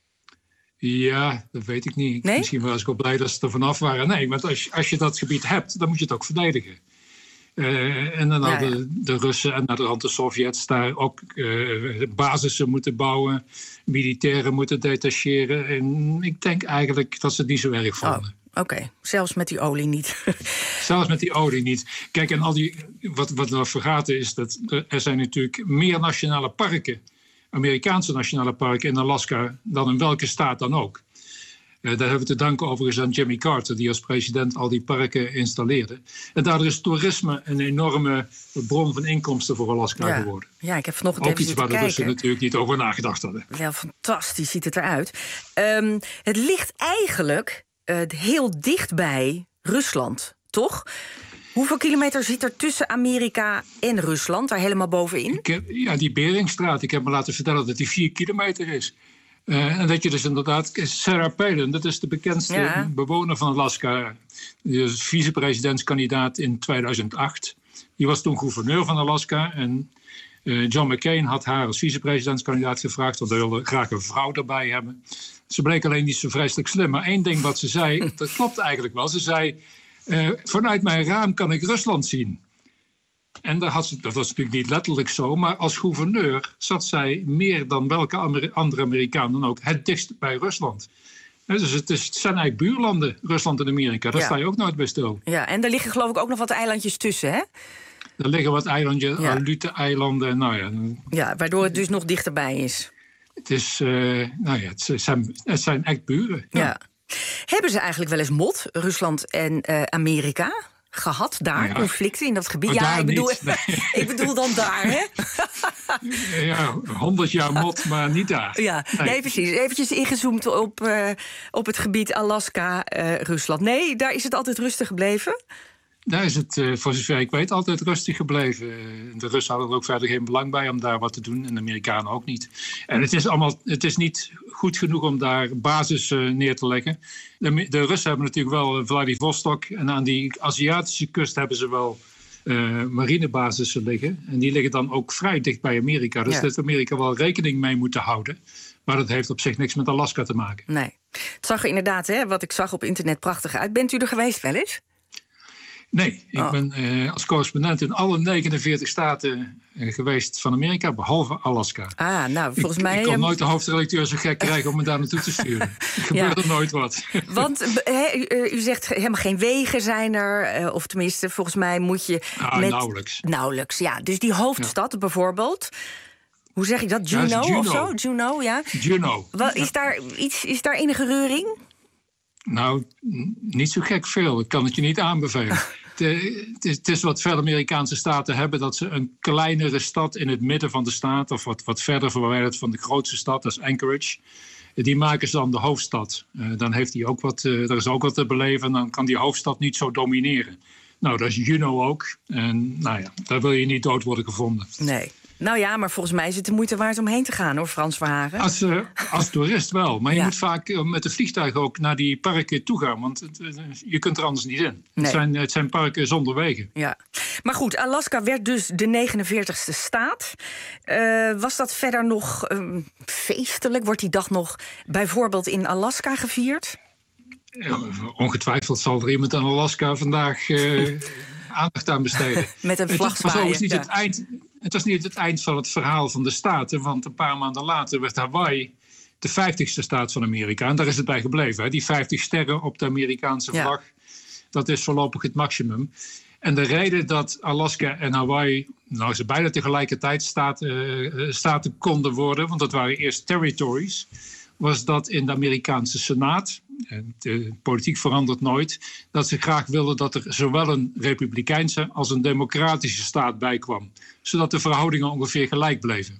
Ja, dat weet ik niet. Nee? Misschien was ik wel blij dat ze er vanaf waren. Nee, want als je, als je dat gebied hebt, dan moet je het ook verdedigen. Uh, en dan Ja, hadden ja. de Russen en naderhand de Sovjets daar ook uh, basissen moeten bouwen, militairen moeten detacheren. En ik denk eigenlijk dat ze het niet zo erg vonden. Oh, Oké, okay. Zelfs met die olie niet. Zelfs met die olie niet. Kijk, en al die, wat, wat we vergaten is dat er zijn natuurlijk meer nationale parken, Amerikaanse nationale parken in Alaska, dan in welke staat dan ook. Uh, daar hebben we te danken overigens aan Jimmy Carter, die als president al die parken installeerde. En daardoor is toerisme een enorme bron van inkomsten voor Alaska Ja. geworden. Ja, ik heb vanochtend Ook even iets zitten waar de Russen kijken. natuurlijk niet over nagedacht hadden. Wel fantastisch ziet het eruit. Um, het ligt eigenlijk uh, heel dicht bij Rusland, toch? Hoeveel kilometer zit er tussen Amerika en Rusland, daar helemaal bovenin? Ik heb, ja, die Beringstraat, ik heb me laten vertellen dat die vier kilometer is. Uh, en dat je dus inderdaad... Sarah Palin, dat is de bekendste Ja. bewoner van Alaska. Die is vicepresidentskandidaat in tweeduizend acht. Die was toen gouverneur van Alaska. En uh, John McCain had haar als vicepresidentskandidaat gevraagd, want hij wilde graag een vrouw erbij hebben. Ze bleek alleen niet zo vreselijk slim. Maar één ding wat ze zei, dat klopt eigenlijk wel. Ze zei, uh, vanuit mijn raam kan ik Rusland zien. En daar had ze, dat was natuurlijk niet letterlijk zo, maar als gouverneur zat zij meer dan welke Amer- andere Amerikaan dan ook het dichtst bij Rusland. He, dus het, is, het zijn eigenlijk buurlanden, Rusland en Amerika. Daar Ja. sta je ook nooit bij stil. Ja, en er liggen geloof ik ook nog wat eilandjes tussen, hè? Er liggen wat eilandjes, Ja. Aleuten-eilanden. Nou ja, Ja, waardoor het dus nog dichterbij is. het, is, uh, nou ja, het, zijn, het zijn echt buren. Ja. Ja. Hebben ze eigenlijk wel eens mot, Rusland en uh, Amerika, gehad? Daar, Ja. conflicten in dat gebied? Oh, ja, daar ik bedoel, niet. Nee. ik bedoel dan daar, hè? Ja, honderd jaar mot, maar niet daar. Ja, nee, Nee. precies. Eventjes ingezoomd op, uh, op het gebied Alaska, uh, Rusland. Nee, daar is het altijd rustig gebleven? Daar is het, uh, voor zover ik weet, altijd rustig gebleven. Uh, de Russen hadden er ook verder geen belang bij om daar wat te doen. En de Amerikanen ook niet. En het is, allemaal, het is niet goed genoeg om daar basis uh, neer te leggen. De, de Russen hebben natuurlijk wel Vladivostok. En aan die Aziatische kust hebben ze wel uh, marinebasissen liggen. En die liggen dan ook vrij dicht bij Amerika. Dus Ja. dat Amerika wel rekening mee moeten houden. Maar dat heeft op zich niks met Alaska te maken. Nee. Het zag er inderdaad, hè, wat ik zag op internet, prachtig uit. Bent u er geweest wel eens? Nee, ik Oh. ben uh, als correspondent in alle negenenveertig staten uh, geweest van Amerika, behalve Alaska. Ah, nou, volgens ik, mij... Ik kon um, nooit de hoofdredacteur zo gek krijgen om me daar naartoe te sturen. Er gebeurde Ja. nooit wat. Want uh, he, uh, u zegt helemaal geen wegen zijn er. Uh, of tenminste, volgens mij moet je... Ah, met... nauwelijks. Nauwelijks, ja. Dus die hoofdstad bijvoorbeeld... Hoe zeg ik dat? Ja, Juneau is Juneau. of zo? Juneau, ja. Juneau. Wat, is, daar iets, is daar enige reuring? Nou, n- niet zo gek veel. Ik kan het je niet aanbevelen. De, het, is, het is wat veel Amerikaanse staten hebben... dat ze een kleinere stad in het midden van de staat... of wat, wat verder verwijderd van de grootste stad, dat is Anchorage... die maken ze dan de hoofdstad. Uh, dan heeft die ook wat, uh, er is ook wat te beleven... en dan kan die hoofdstad niet zo domineren. Nou, dat is Juneau ook. En nou ja, daar wil je niet dood worden gevonden. Nee. Nou ja, maar volgens mij is het de moeite waard om heen te gaan, hoor, Frans Verhagen. Als, uh, als toerist wel. Maar je Ja. moet vaak uh, met de vliegtuig ook naar die parken toe gaan. Want het, uh, je kunt er anders niet in. Nee. Het, zijn, het zijn parken zonder wegen. Ja. Maar goed, Alaska werd dus de negenenveertigste staat. Uh, was dat verder nog uh, feestelijk? Wordt die dag nog bijvoorbeeld in Alaska gevierd? Ja, ongetwijfeld zal er iemand in Alaska vandaag uh, aandacht aan besteden. Met een Het vlag was overigens zwaaien, niet ja. het eind. Het was niet het eind van het verhaal van de staten, want een paar maanden later werd Hawaii de vijftigste staat van Amerika. En daar is het bij gebleven. Hè. Die vijftig sterren op de Amerikaanse Ja. vlag, dat is voorlopig het maximum. En de reden dat Alaska en Hawaii, nou ze bijna tegelijkertijd staten, uh, staten konden worden, want dat waren eerst territories, was dat in de Amerikaanse Senaat, en de politiek verandert nooit, dat ze graag wilden dat er zowel een republikeinse als een democratische staat bij kwam. Zodat de verhoudingen ongeveer gelijk bleven.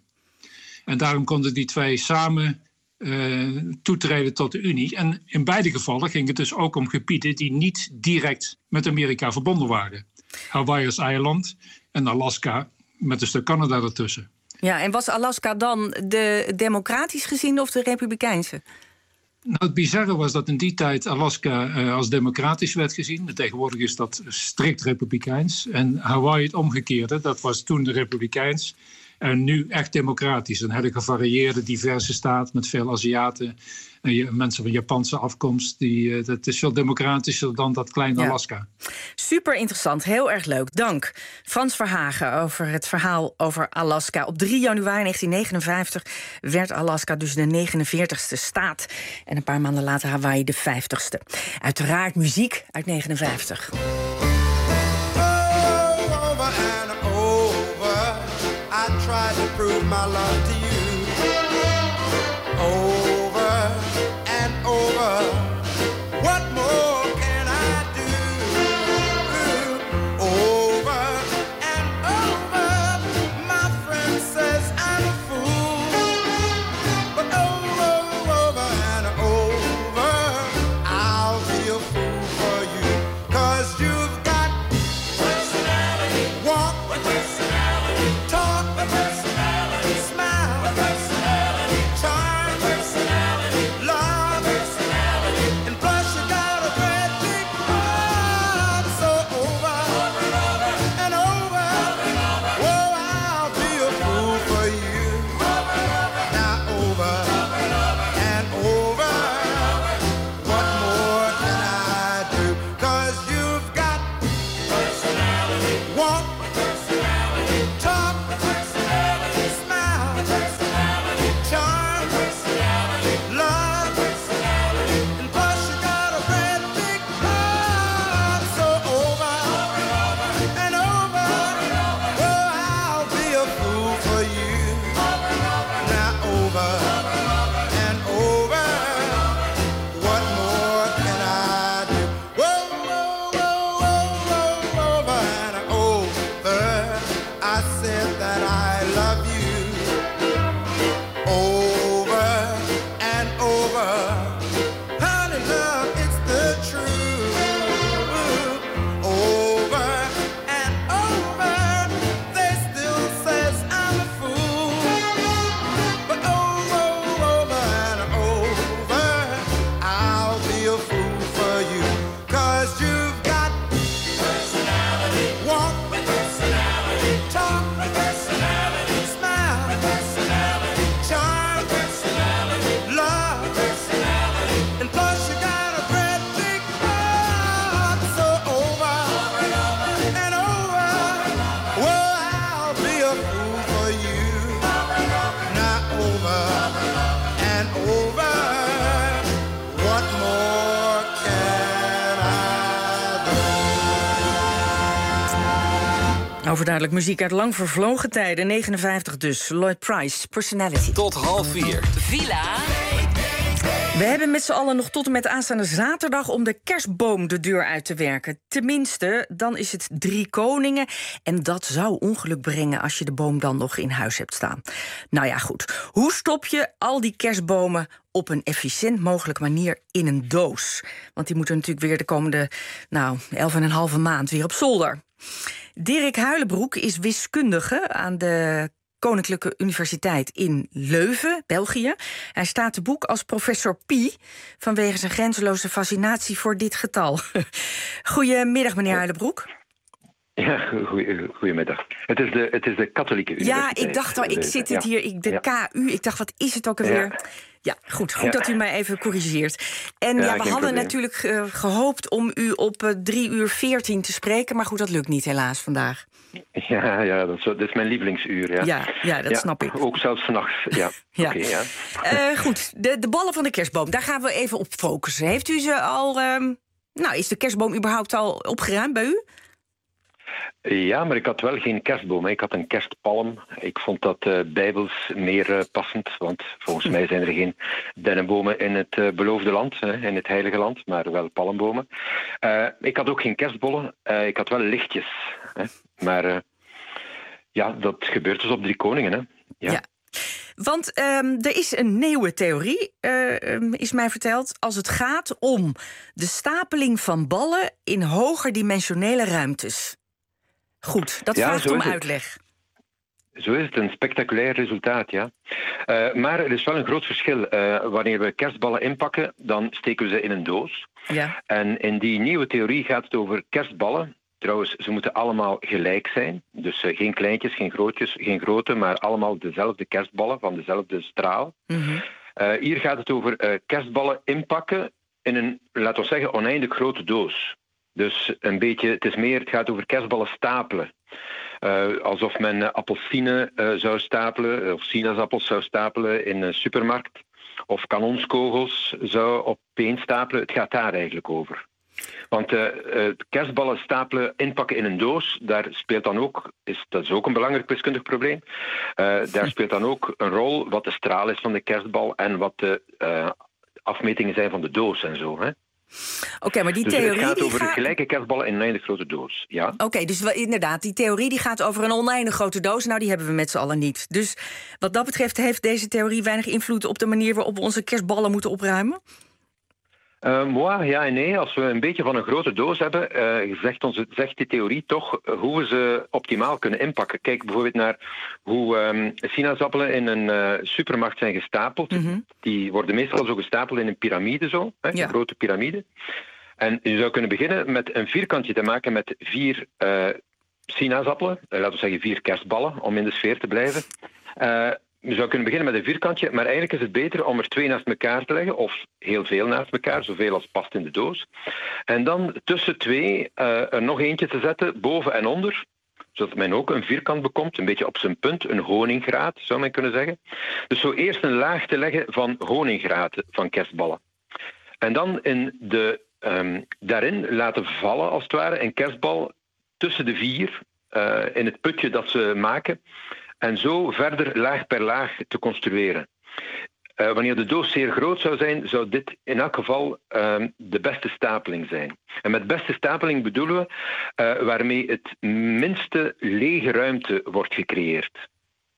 En daarom konden die twee samen uh, toetreden tot de Unie. En in beide gevallen ging het dus ook om gebieden die niet direct met Amerika verbonden waren. Hawaii als eiland en Alaska met een stuk Canada ertussen. Ja, en was Alaska dan de democratisch gezien of de republikeinse? Nou, het bizarre was dat in die tijd Alaska uh, als democratisch werd gezien. Tegenwoordig is dat strikt republikeins. En Hawaii het omgekeerde, dat was toen de republikeins. En nu echt democratisch. Een hele gevarieerde, diverse staat met veel Aziaten. En mensen van Japanse afkomst. Die, uh, dat is veel democratischer dan dat kleine Ja. Alaska. Super interessant, heel erg leuk. Dank. Frans Verhagen over het verhaal over Alaska. Op drie januari negentien negenenvijftig werd Alaska dus de negenenveertigste staat. En een paar maanden later Hawaii de vijftigste. Uiteraard muziek uit negenenvijftig. Over and over, I tried to prove my love to you. Over and over, what more can I do? Over and over, my friend says I'm a fool. But over, over and over, I'll be a fool for you. 'Cause you've got personality, walk with personality, talk with personality, smile with personality, charm with personality, love with personality, and plus you got a great big heart. So over, over and over, and over, over and over, oh, I'll be a fool for you. Over and over, now over, over and over, and over, what more can I do? 'Cause you've got personality, walk with personality, talk with personality, smile with personality, charm with personality, love with personality, and plus you got a great big heart. So over, over and over, and over, oh, I'll be a fool for you. Now over, and over, what more can I do? Whoa, whoa, whoa, whoa, whoa, over and over, I said that I love you. Over and over, honey, love, it's the truth. Over and over, they still says I'm a fool. But over, over and over, I'll be a fool for you. 'Cause you've got personality, walk with personality, talk with personality, smile with personality, charm with personality, love with personality, and plus you got a great big heart. So over, over and over, well, I'll be a fool for you. Not over and over, what more can I do? Overduidelijk muziek uit lang vervlogen tijden. negenenvijftig dus. Lloyd Price, Personality. Tot half vier. Villa. We hebben met z'n allen nog tot en met aanstaande zaterdag om de kerstboom de deur uit te werken. Tenminste, dan is het Drie Koningen. En dat zou ongeluk brengen als je de boom dan nog in huis hebt staan. Nou ja, goed. Hoe stop je al die kerstbomen op een efficiënt mogelijke manier in een doos? Want die moeten natuurlijk weer de komende, nou, elf en een halve maand weer op zolder. Dirk Huilenbroek is wiskundige aan de Koninklijke Universiteit in Leuven, België. Hij staat te boek als professor Pi vanwege zijn grenzeloze fascinatie voor dit getal. Goedemiddag, meneer Huilenbroek. Ja, goeie, goedemiddag. Het is, de, het is de katholieke universiteit. Ja, ik dacht al, ik zit het hier, ik, de ja. K U, ik dacht, wat is het ook alweer? Ja, ja goed, goed ja. dat u mij even corrigeert. En ja, ja we hadden probleem. natuurlijk uh, gehoopt om u op uh, drie uur veertien te spreken, maar goed, dat lukt niet helaas vandaag. Ja, ja dat, is, dat is mijn lievelingsuur. Ja, ja, ja dat ja, snap ik. Ook zelfs vannachts. Ja. ja. Okay, ja. Uh, goed, de, de ballen van de kerstboom, daar gaan we even op focussen. Heeft u ze al... Um, nou, is de kerstboom überhaupt al opgeruimd bij u? Ja, maar ik had wel geen kerstboom. Ik had een kerstpalm. Ik vond dat uh, bijbels meer uh, passend. Want volgens mij zijn er geen dennenbomen in het uh, beloofde land, uh, in het heilige land, maar wel palmbomen. Uh, ik had ook geen kerstbollen. Uh, ik had wel lichtjes. Hè. Maar uh, ja, dat gebeurt dus op Drie Koningen. Hè. Ja. ja. Want um, er is een nieuwe theorie, uh, um, is mij verteld, als het gaat om de stapeling van ballen in hogerdimensionele ruimtes. Goed, dat ja, vraagt om uitleg. Zo is het, een spectaculair resultaat, ja. Uh, maar er is wel een groot verschil. Uh, wanneer we kerstballen inpakken, dan steken we ze in een doos. Ja. En in die nieuwe theorie gaat het over kerstballen. Trouwens, ze moeten allemaal gelijk zijn. Dus uh, geen kleintjes, geen grootjes, geen grote, maar allemaal dezelfde kerstballen van dezelfde straal. Mm-hmm. Uh, hier gaat het over uh, kerstballen inpakken in een, laten we zeggen, oneindig grote doos. Dus een beetje, het is meer, het gaat over kerstballen stapelen. Uh, alsof men uh, appelsine uh, zou stapelen, of sinaasappels zou stapelen in een supermarkt. Of kanonskogels zou opeen stapelen. Het gaat daar eigenlijk over. Want uh, uh, kerstballen stapelen, inpakken in een doos, daar speelt dan ook, is, dat is ook een belangrijk wiskundig probleem. Uh, daar speelt dan ook een rol wat de straal is van de kerstbal en wat de uh, afmetingen zijn van de doos en zo, hè. Oké, okay, maar die dus theorie... het gaat die over gaat... gelijke kerstballen in een oneindig grote doos, ja. Oké, okay, dus we, inderdaad, die theorie die gaat over een oneindig grote doos. Nou, die hebben we met z'n allen niet. Dus wat dat betreft heeft deze theorie weinig invloed op de manier waarop we onze kerstballen moeten opruimen? Uh, moi, ja en nee. Als we een beetje van een grote doos hebben, uh, zegt, onze, zegt die theorie toch hoe we ze optimaal kunnen inpakken. Kijk bijvoorbeeld naar hoe um, sinaasappelen in een uh, supermarkt zijn gestapeld. Mm-hmm. Die worden meestal zo gestapeld in een piramide, zo, hè, ja. een grote piramide. En je zou kunnen beginnen met een vierkantje te maken met vier uh, sinaasappelen, uh, laten we zeggen vier kerstballen, om in de sfeer te blijven. Uh, Je zou kunnen beginnen met een vierkantje, maar eigenlijk is het beter om er twee naast elkaar te leggen, of heel veel naast elkaar, zoveel als past in de doos. En dan tussen twee uh, er nog eentje te zetten, boven en onder, zodat men ook een vierkant bekomt, een beetje op zijn punt, een honingraat, zou men kunnen zeggen. Dus zo eerst een laag te leggen van honingraten, van kerstballen. En dan in de, um, daarin laten vallen, als het ware, een kerstbal tussen de vier, uh, in het putje dat ze maken. En zo verder laag per laag te construeren. Uh, wanneer de doos zeer groot zou zijn, zou dit in elk geval uh, de beste stapeling zijn. En met beste stapeling bedoelen we uh, waarmee het minste lege ruimte wordt gecreëerd.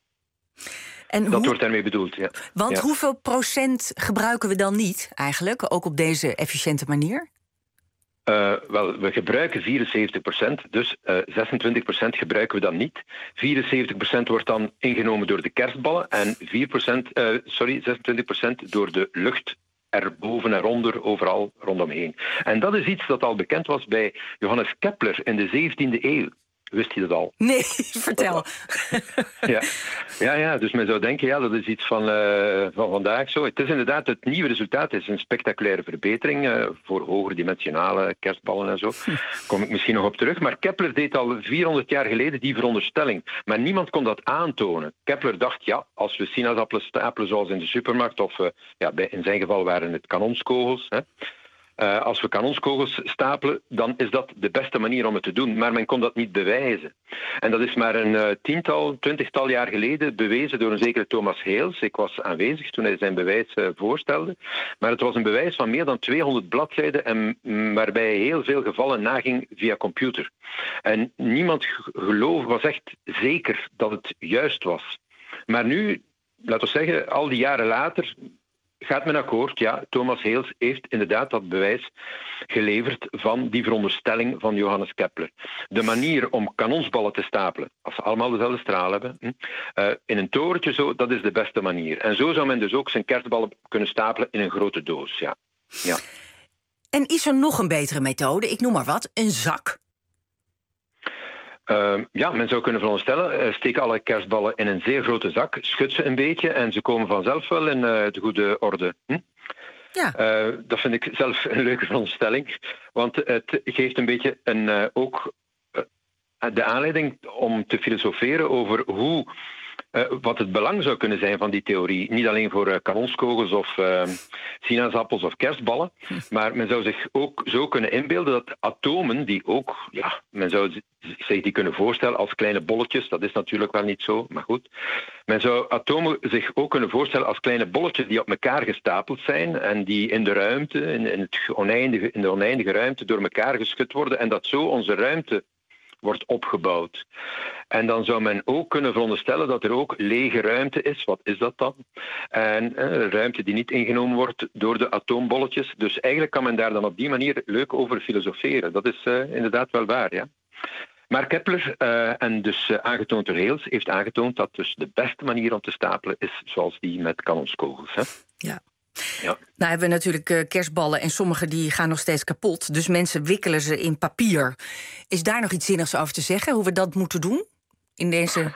En dat hoe... wordt daarmee bedoeld, ja. Want ja. hoeveel procent gebruiken we dan niet eigenlijk, ook op deze efficiënte manier? Uh, wel, we gebruiken vierenzeventig procent, dus uh, zesentwintig procent gebruiken we dan niet. vierenzeventig procent wordt dan ingenomen door de kerstballen en vier procent, uh, sorry, zesentwintig procent door de lucht erboven, eronder, overal rondomheen. En dat is iets dat al bekend was bij Johannes Kepler in de zeventiende eeuw. Wist je dat al? Nee, vertel. Ja, ja, ja, dus men zou denken, ja, dat is iets van, uh, van vandaag zo. Het is inderdaad, het nieuwe resultaat is een spectaculaire verbetering uh, voor hogerdimensionale kerstballen en zo. Daar kom ik misschien nog op terug. Maar Kepler deed al vierhonderd jaar geleden die veronderstelling. Maar niemand kon dat aantonen. Kepler dacht, ja, als we sinaasappelen stapelen zoals in de supermarkt, of uh, ja, bij, in zijn geval waren het kanonskogels, hè, Uh, als we kanonskogels stapelen, dan is dat de beste manier om het te doen. Maar men kon dat niet bewijzen. En dat is maar een uh, tiental, twintigtal jaar geleden bewezen door een zekere Thomas Hales. Ik was aanwezig toen hij zijn bewijs uh, voorstelde. Maar het was een bewijs van meer dan tweehonderd bladzijden en mm, waarbij hij heel veel gevallen naging via computer. En niemand geloof was echt zeker dat het juist was. Maar nu, laten we zeggen, al die jaren later gaat men akkoord. Ja, Thomas Hales heeft inderdaad dat bewijs geleverd van die veronderstelling van Johannes Kepler. De manier om kanonsballen te stapelen, als ze allemaal dezelfde straal hebben, uh, in een torentje zo, dat is de beste manier. En zo zou men dus ook zijn kerstballen kunnen stapelen in een grote doos. Ja. Ja. En is er nog een betere methode? Ik noem maar wat, een zak. Uh, ja, men zou kunnen veronderstellen, uh, steek alle kerstballen in een zeer grote zak, schud ze een beetje en ze komen vanzelf wel in uh, de goede orde. Hm? Ja. Uh, dat vind ik zelf een leuke veronderstelling, want het geeft een beetje een, uh, ook uh, de aanleiding om te filosoferen over hoe, uh, wat het belang zou kunnen zijn van die theorie. Niet alleen voor uh, kanonskogels of uh, sinaasappels of kerstballen, hm. maar men zou zich ook zo kunnen inbeelden dat atomen, die ook, ja, men zou zich die kunnen voorstellen als kleine bolletjes. Dat is natuurlijk wel niet zo, maar goed. Men zou atomen zich ook kunnen voorstellen als kleine bolletjes die op elkaar gestapeld zijn en die in de ruimte, in, in, het oneindige, in de oneindige ruimte door elkaar geschud worden en dat zo onze ruimte wordt opgebouwd. En dan zou men ook kunnen veronderstellen dat er ook lege ruimte is. Wat is dat dan? En eh, ruimte die niet ingenomen wordt door de atoombolletjes. Dus eigenlijk kan men daar dan op die manier leuk over filosoferen. Dat is uh, inderdaad wel waar, ja. Maar Kepler, uh, en dus uh, aangetoond door Hales, heeft aangetoond dat dus de beste manier om te stapelen is zoals die met kanonskogels. Hè? Ja. Ja. Nou hebben we natuurlijk uh, kerstballen en sommige die gaan nog steeds kapot. Dus mensen wikkelen ze in papier. Is daar nog iets zinnigs over te zeggen, hoe we dat moeten doen? In deze...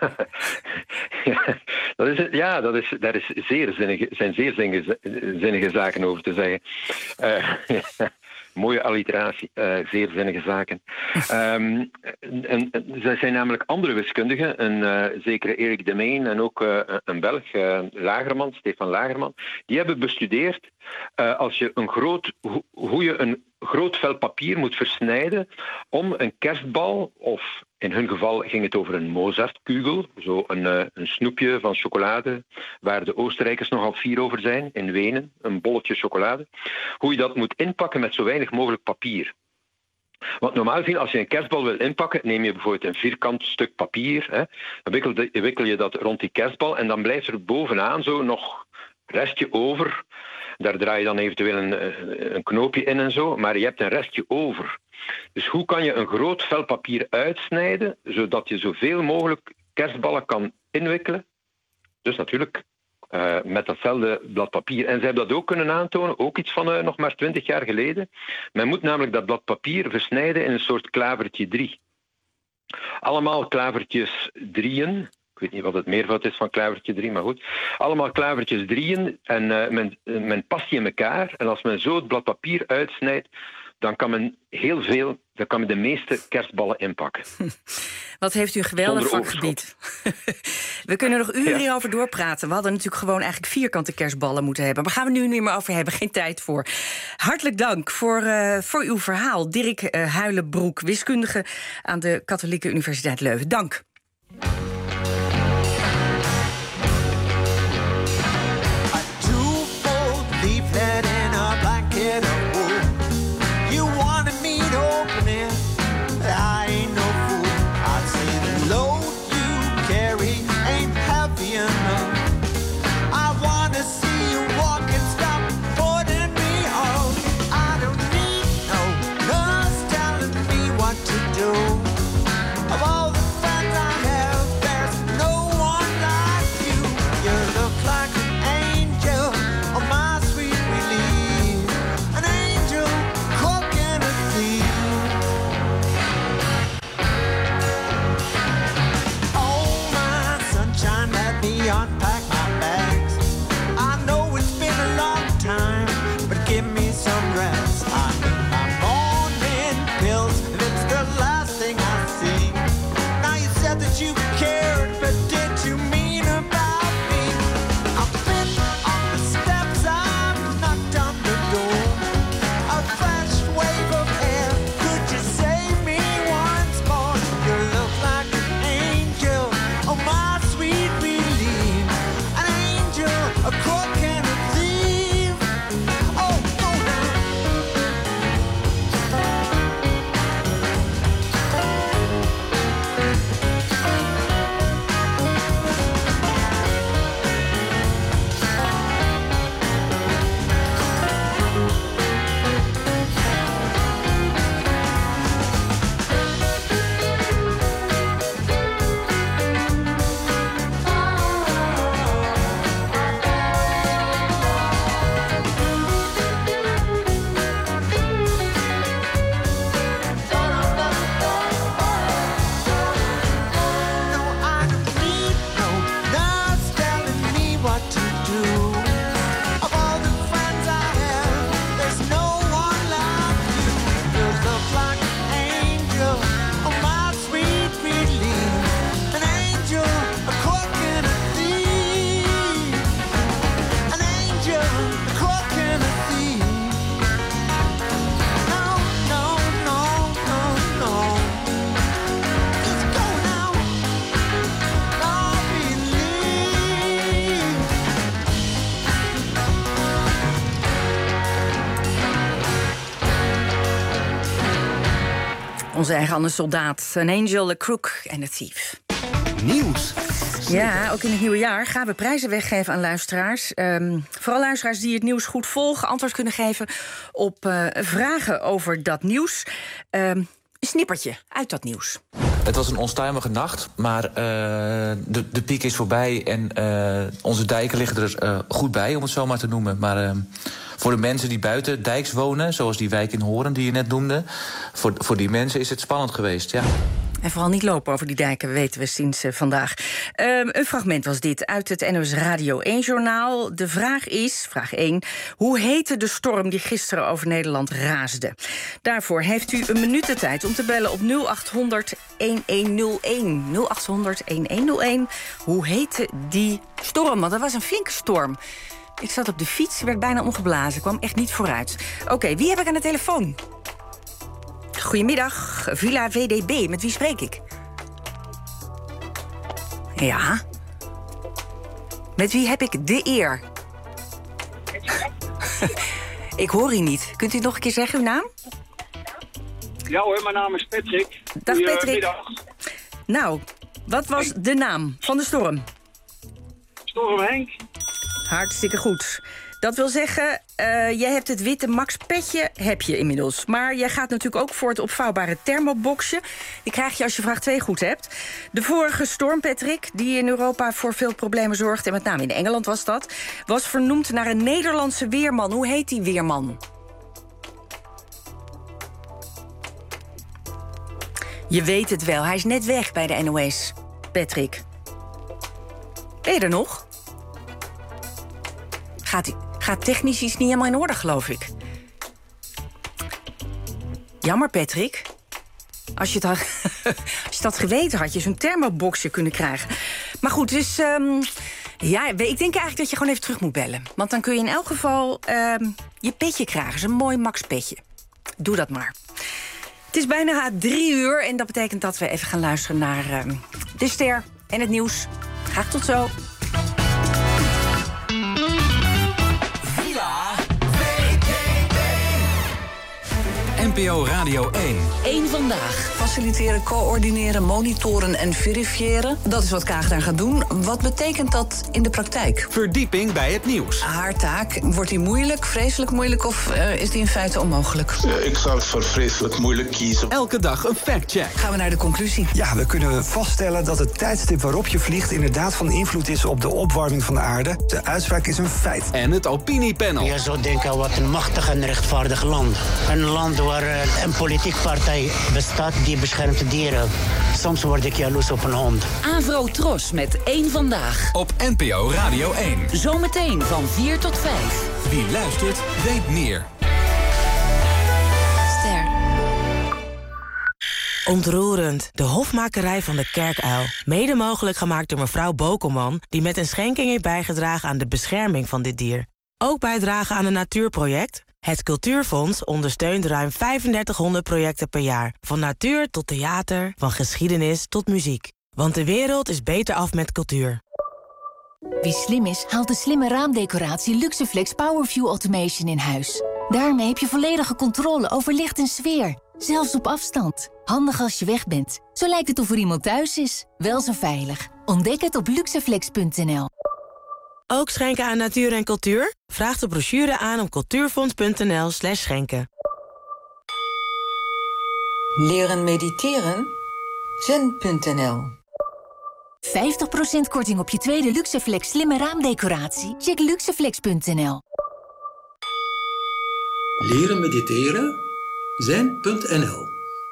ja, dat is, ja, dat is, daar is zeer zinnige, zijn zeer zinnige, zinnige zaken over te zeggen. Uh, Mooie alliteratie, uh, zeer zinnige zaken. Um, en, en, er zijn namelijk andere wiskundigen, een uh, zekere Erik de Meen en ook uh, een Belg, uh, Lagerman, Stefan Lagerman, die hebben bestudeerd uh, als je een groot, ho- hoe je een groot vel papier moet versnijden om een kerstbal, of in hun geval ging het over een Mozartkugel, zo een, uh, een snoepje van chocolade, waar de Oostenrijkers nogal fier over zijn, in Wenen, een bolletje chocolade, hoe je dat moet inpakken met zo weinig mogelijk papier. Want normaal gezien, als je een kerstbal wil inpakken, neem je bijvoorbeeld een vierkant stuk papier, hè, dan wikkel, de, wikkel je dat rond die kerstbal en dan blijft er bovenaan zo nog restje over. Daar draai je dan eventueel een, een knoopje in en zo, maar je hebt een restje over. Dus hoe kan je een groot vel papier uitsnijden, zodat je zoveel mogelijk kerstballen kan inwikkelen? Dus natuurlijk uh, met datzelfde blad papier. En ze hebben dat ook kunnen aantonen, ook iets van uh, nog maar twintig jaar geleden. Men moet namelijk dat blad papier versnijden in een soort klavertje drie. Allemaal klavertjes drieën. Ik weet niet wat het meervoud is van klavertje drie, maar goed. Allemaal klavertjes drieën en uh, men, uh, men past die in elkaar. En als men zo het blad papier uitsnijdt, dan kan men heel veel, dan kan men de meeste kerstballen inpakken. Wat heeft u een geweldig vakgebied. We kunnen er nog uren Ja. over doorpraten. We hadden natuurlijk gewoon eigenlijk vierkante kerstballen moeten hebben. Maar gaan we nu niet meer over hebben, geen tijd voor. Hartelijk dank voor, uh, voor uw verhaal. Dirk uh, Huilenbroek, wiskundige aan de Katholieke Universiteit Leuven. Dank. Leaflet in a blanket of wool. You wanted me to open it, but I ain't no fool. I'd say the load you carry ain't heavy enough. I wanna see you walk and stop putting me on. I don't need no nurse telling me what to do. Of all the friends I Onze eigen Anne Soldaat, An Angel, A Crook en A Thief. Nieuws. Ja, ook in het nieuwe jaar gaan we prijzen weggeven aan luisteraars. Um, vooral luisteraars die het nieuws goed volgen, antwoord kunnen geven op uh, vragen over dat nieuws. Um, een snippertje uit dat nieuws. Het was een onstuimige nacht, maar uh, de, de piek is voorbij en uh, onze dijken liggen er uh, goed bij, om het zo maar te noemen. Maar uh, voor de mensen die buiten dijks wonen, zoals die wijk in Hoorn die je net noemde, voor, voor die mensen is het spannend geweest, ja. En vooral niet lopen over die dijken, weten we sinds uh, vandaag. Um, een fragment was dit uit het N O S Radio één-journaal. De vraag is, vraag één, hoe heette de storm die gisteren over Nederland raasde? Daarvoor heeft u een minuut de tijd om te bellen op nul acht honderd, een nul één. nul acht honderd, een nul één. Hoe heette die storm? Want dat was een flinke storm. Ik zat op de fiets, werd bijna omgeblazen, kwam echt niet vooruit. Oké, okay, wie heb ik aan de telefoon? Goedemiddag, Villa V D B. Met wie spreek ik? Ja. Met wie heb ik de eer? Ik hoor u niet. Kunt u nog een keer zeggen, uw naam? Ja hoor, mijn naam is Patrick. Dag Patrick. Goedemiddag. Nou, wat was de naam van de storm? Storm Henk. Hartstikke goed. Dat wil zeggen, uh, jij hebt het witte Max petje, heb je inmiddels. Maar jij gaat natuurlijk ook voor het opvouwbare thermoboxje. Die krijg je als je vraag twee goed hebt. De vorige storm, Patrick, die in Europa voor veel problemen zorgde, en met name in Engeland was dat, was vernoemd naar een Nederlandse weerman. Hoe heet die weerman? Je weet het wel, hij is net weg bij de N O S. Patrick. Ben je er nog? Gaat, gaat technisch iets niet helemaal in orde, geloof ik. Jammer, Patrick. Als je het had, als je dat geweten had, je zo'n thermoboxje kunnen krijgen. Maar goed, dus um, ja, ik denk eigenlijk dat je gewoon even terug moet bellen. Want dan kun je in elk geval um, je petje krijgen. Zo'n mooi Max petje. Doe dat maar. Het is bijna drie uur en dat betekent dat we even gaan luisteren naar um, de ster en het nieuws. Graag tot zo. N P O Radio één. Eén vandaag. Faciliteren, coördineren, monitoren en verifiëren. Dat is wat Kaag daar gaat doen. Wat betekent dat in de praktijk? Verdieping bij het nieuws. Haar taak, wordt die moeilijk, vreselijk moeilijk of uh, is die in feite onmogelijk? Ja, ik zal voor vreselijk moeilijk kiezen. Elke dag een factcheck. Gaan we naar de conclusie. Ja, we kunnen vaststellen dat het tijdstip waarop je vliegt inderdaad van invloed is op de opwarming van de aarde. De uitspraak is een feit. En het opiniepanel. Je zou denken, wat een machtig en rechtvaardig land. Een land waar een politiek partij bestaat die beschermt de dieren. Soms word ik jaloers op een hond. Avro Tros met één vandaag. Op N P O Radio één. Zometeen van vier tot vijf. Wie luistert, weet meer. Ster. Ontroerend. De hofmakerij van de kerkuil. Mede mogelijk gemaakt door mevrouw Bokelman, die met een schenking heeft bijgedragen aan de bescherming van dit dier. Ook bijdragen aan een natuurproject. Het Cultuurfonds ondersteunt ruim drieënvijftighonderd projecten per jaar. Van natuur tot theater, van geschiedenis tot muziek. Want de wereld is beter af met cultuur. Wie slim is, haalt de slimme raamdecoratie Luxeflex Powerview Automation in huis. Daarmee heb je volledige controle over licht en sfeer. Zelfs op afstand. Handig als je weg bent. Zo lijkt het of er iemand thuis is. Wel zo veilig. Ontdek het op luxeflex punt n l. Ook schenken aan natuur en cultuur? Vraag de brochure aan op cultuurfonds.nl slash schenken. Leren mediteren? zen punt n l. vijftig procent korting op je tweede Luxeflex slimme raamdecoratie? Check luxeflex punt n l. Leren mediteren? zen punt n l.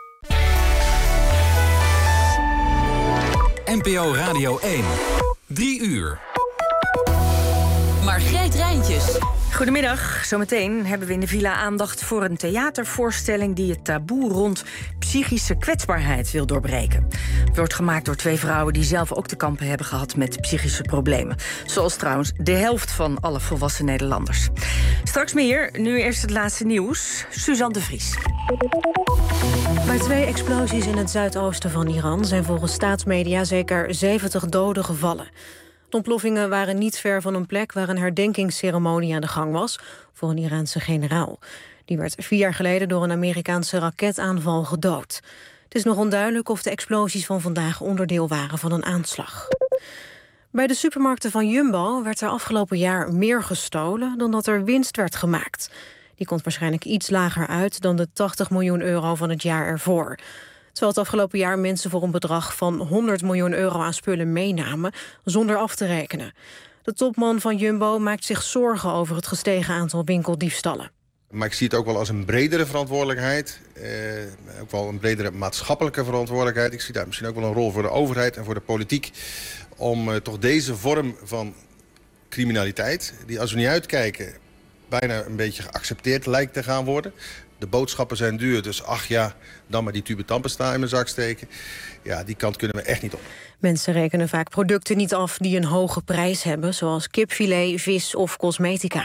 N P O Radio één. Drie uur. Margreet Rijntjes. Goedemiddag. Zometeen hebben we in de villa aandacht voor een theatervoorstelling die het taboe rond psychische kwetsbaarheid wil doorbreken. Het wordt gemaakt door twee vrouwen die zelf ook te kampen hebben gehad met psychische problemen. Zoals trouwens de helft van alle volwassen Nederlanders. Straks meer, nu eerst het laatste nieuws. Suzanne de Vries. Bij twee explosies in het zuidoosten van Iran zijn volgens staatsmedia zeker zeventig doden gevallen. De ontploffingen waren niet ver van een plek waar een herdenkingsceremonie aan de gang was voor een Iraanse generaal. Die werd vier jaar geleden door een Amerikaanse raketaanval gedood. Het is nog onduidelijk of de explosies van vandaag onderdeel waren van een aanslag. Bij de supermarkten van Jumbo werd er afgelopen jaar meer gestolen dan dat er winst werd gemaakt. Die komt waarschijnlijk iets lager uit dan de tachtig miljoen euro van het jaar ervoor. Terwijl het afgelopen jaar mensen voor een bedrag van honderd miljoen euro aan spullen meenamen zonder af te rekenen. De topman van Jumbo maakt zich zorgen over het gestegen aantal winkeldiefstallen. Maar ik zie het ook wel als een bredere verantwoordelijkheid. Eh, ook wel een bredere maatschappelijke verantwoordelijkheid. Ik zie daar misschien ook wel een rol voor de overheid en voor de politiek. Om uh, toch deze vorm van criminaliteit, die als we niet uitkijken bijna een beetje geaccepteerd lijkt te gaan worden. De boodschappen zijn duur, dus ach ja, dan maar die tube tandpasta in mijn zak steken. Ja, die kant kunnen we echt niet op. Mensen rekenen vaak producten niet af die een hoge prijs hebben, zoals kipfilet, vis of cosmetica.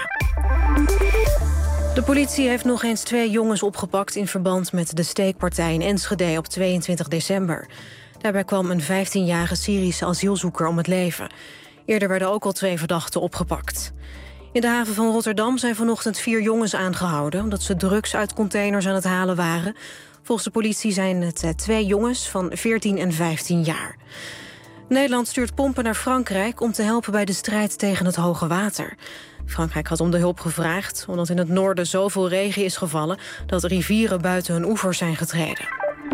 De politie heeft nog eens twee jongens opgepakt in verband met de steekpartij in Enschede op tweeëntwintig december. Daarbij kwam een vijftienjarige Syrische asielzoeker om het leven. Eerder werden ook al twee verdachten opgepakt. In de haven van Rotterdam zijn vanochtend vier jongens aangehouden omdat ze drugs uit containers aan het halen waren. Volgens de politie zijn het twee jongens van veertien en vijftien jaar. Nederland stuurt pompen naar Frankrijk om te helpen bij de strijd tegen het hoge water. Frankrijk had om de hulp gevraagd omdat in het noorden zoveel regen is gevallen dat rivieren buiten hun oevers zijn getreden.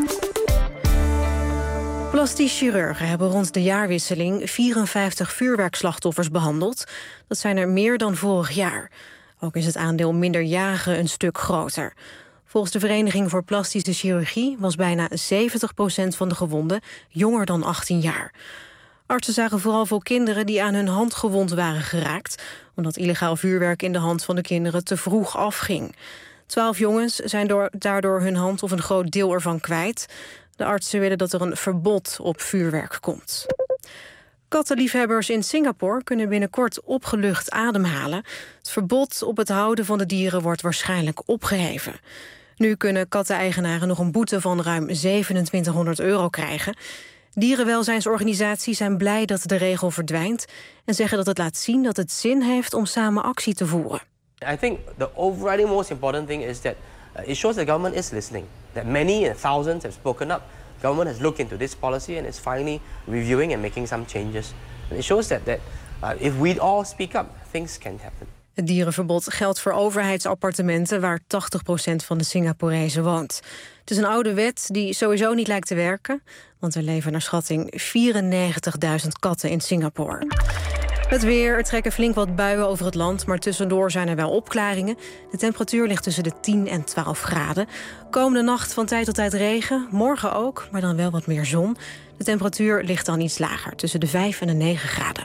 Plastisch chirurgen hebben rond de jaarwisseling vierenvijftig vuurwerkslachtoffers behandeld. Dat zijn er meer dan vorig jaar. Ook is het aandeel minderjarigen een stuk groter. Volgens de Vereniging voor Plastische Chirurgie was bijna zeventig procent van de gewonden jonger dan achttien jaar. Artsen zagen vooral veel kinderen die aan hun hand gewond waren geraakt, omdat illegaal vuurwerk in de hand van de kinderen te vroeg afging. Twaalf jongens zijn door, daardoor hun hand of een groot deel ervan kwijt. De artsen willen dat er een verbod op vuurwerk komt. Kattenliefhebbers in Singapore kunnen binnenkort opgelucht ademhalen. Het verbod op het houden van de dieren wordt waarschijnlijk opgeheven. Nu kunnen katteneigenaren nog een boete van ruim zevenentwintighonderd euro krijgen. Dierenwelzijnsorganisaties zijn blij dat de regel verdwijnt en zeggen dat het laat zien dat het zin heeft om samen actie te voeren. I think the overriding most important thing is that uh, it shows the government is listening. That many uh, thousands have spoken up. The government has looked into this policy and is finally reviewing and making some changes. And it shows that that uh, if we all speak up, things can happen. Het dierenverbod geldt voor overheidsappartementen waar tachtig procent van de Singaporezen woont. Het is een oude wet die sowieso niet lijkt te werken, want er leven naar schatting vierennegentigduizend katten in Singapore. Het weer, er trekken flink wat buien over het land, maar tussendoor zijn er wel opklaringen. De temperatuur ligt tussen de tien en twaalf graden. Komende nacht van tijd tot tijd regen, morgen ook, maar dan wel wat meer zon. De temperatuur ligt dan iets lager, tussen de vijf en de negen graden.